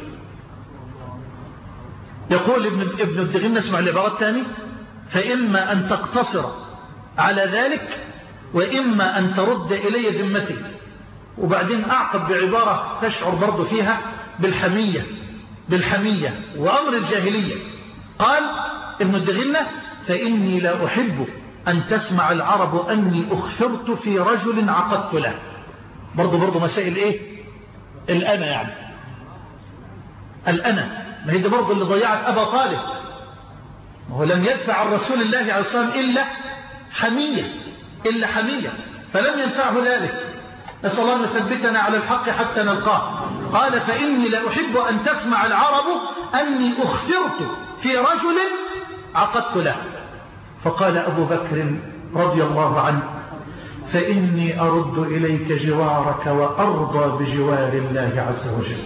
يقول ابن ابن الدغنة، اسمع العبارات الثانية: فإما أن تقتصر على ذلك وإما أن ترد إلي ذمتي. وبعدين أعقب بعبارة تشعر برضو فيها بالحمية بالحمية وأمر الجاهلية. قال ابن الدغنة: فإني لا أحب أن تسمع العرب أني أخفرت في رجل عقدت له. برضو برضو مسائل إيه؟ الأنا، يعني الأنا، ما هي دي برضو اللي ضيعت أبا طالب. وهو لم يدفع عن رسول الله عليه الصلاة والسلام إلا حمية إلا حمية فلم ينفعه ذلك. نسأل الله أن يثبتنا على الحق حتى نلقاه. قال: فإني لا أحب أن تسمع العرب أني أخفرت في رجل عقدت له. فقال أبو بكر رضي الله عنه: فإني أرد إليك جوارك وأرضى بجوار الله عز وجل.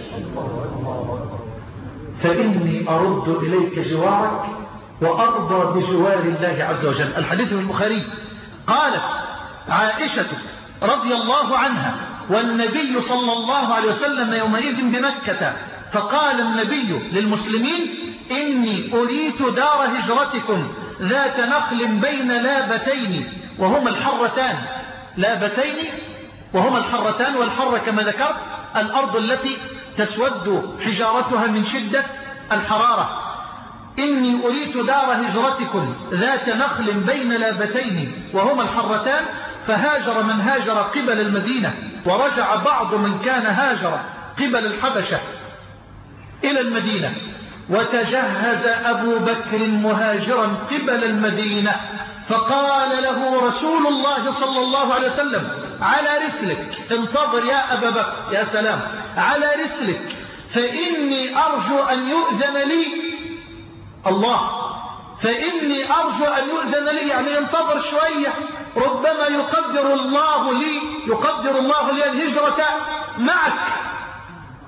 فإني أرد إليك جوارك وأرضى بجوار الله عز وجل. الحديث من البخاري. قالت عائشة رضي الله عنها: والنبي صلى الله عليه وسلم يومئذ بمكة، فقال النبي للمسلمين: إني أريت دار هجرتكم ذات نخل بين لابتين وهما الحرتان. لابتين وهما الحرتان، والحرة كما ذكرت الأرض التي تسود حجارتها من شدة الحرارة. إني أريت دار هجرتكم ذات نخل بين لابتين وهما الحرتان، فهاجر من هاجر قبل المدينة، ورجع بعض من كان هاجر قبل الحبشة إلى المدينة، وتجهز أبو بكر مهاجرا قبل المدينة، فقال له رسول الله صلى الله عليه وسلم: على رسلك، انتظر يا أبا بكر، يا سلام، على رسلك، فإني أرجو أن يؤذن لي. الله، فإني أرجو أن يؤذن لي، يعني ينتظر شوية، ربما يقدر الله لي يقدر الله لي الهجرة معك.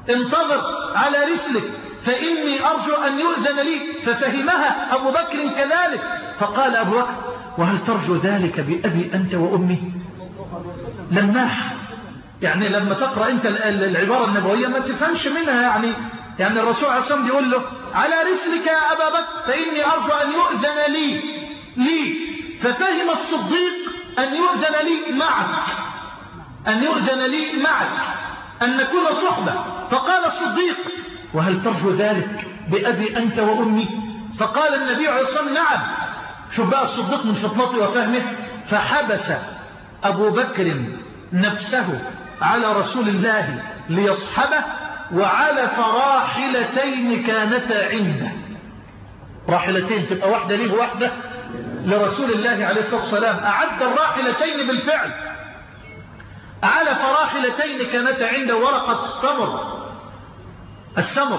انتظر على رسلك فإني أرجو أن يؤذن لي. ففهمها أبو بكر كذلك. فقال أبو بكر وهل ترجو ذلك بأبي أنت وأمي؟ لماح، يعني لما تقرأ أنت العبارة النبوية ما تفهمش منها، يعني يعني الرسول عليه الصلاة والسلام يقول له على رسلك يا أبا بكر فإني أرجو أن يؤذن لي لي ففهم الصديق أن يؤذن لي معك، أن يؤذن لي معك، أن نكون صحبة. فقال الصديق وهل ترجو ذلك بأبي أنت وأمي؟ فقال النبي عليه الصلاة والسلام نعم. شوف بقى الصديق من فطنته وفهمه. فحبس أبو بكر نفسه على رسول الله ليصحبه، وعلف راحلتين كانتا عنده. راحلتين تبقى واحدة ليه وواحدة لرسول الله عليه الصلاة والسلام. أعد الراحلتين بالفعل. علف راحلتين كانتا عنده. ورق السمر، السمر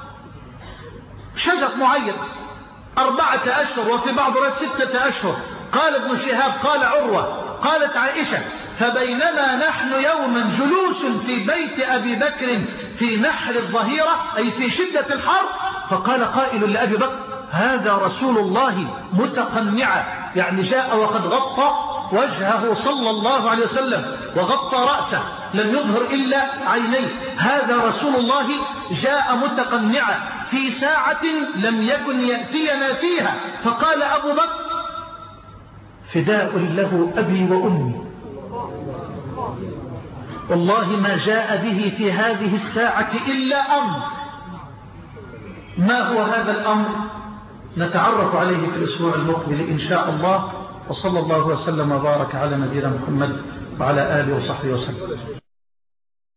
شجر معين أربعة أشهر، وفي بعض الروايات ستة أشهر. قال ابن شهاب قال عروة قالت عائشة فبينما نحن يوما جلوس في بيت أبي بكر في نحر الظهيرة أي في شدة الحر، فقال قائل لأبي بكر هذا رسول الله متقنعا، يعني جاء وقد غطى وجهه صلى الله عليه وسلم وغطى رأسه لم يظهر إلا عينيه. هذا رسول الله جاء متقنعا في ساعة لم يكن يأتينا فيها. فقال أبو بكر فداء له أبي وأمي، والله ما جاء به في هذه الساعة إلا أمر. ما هو هذا الأمر؟ نتعرف عليه في الأسبوع المقبل إن شاء الله. وصلى الله وسلم وبارك على نبينا محمد وعلى آله وصحبه وسلم.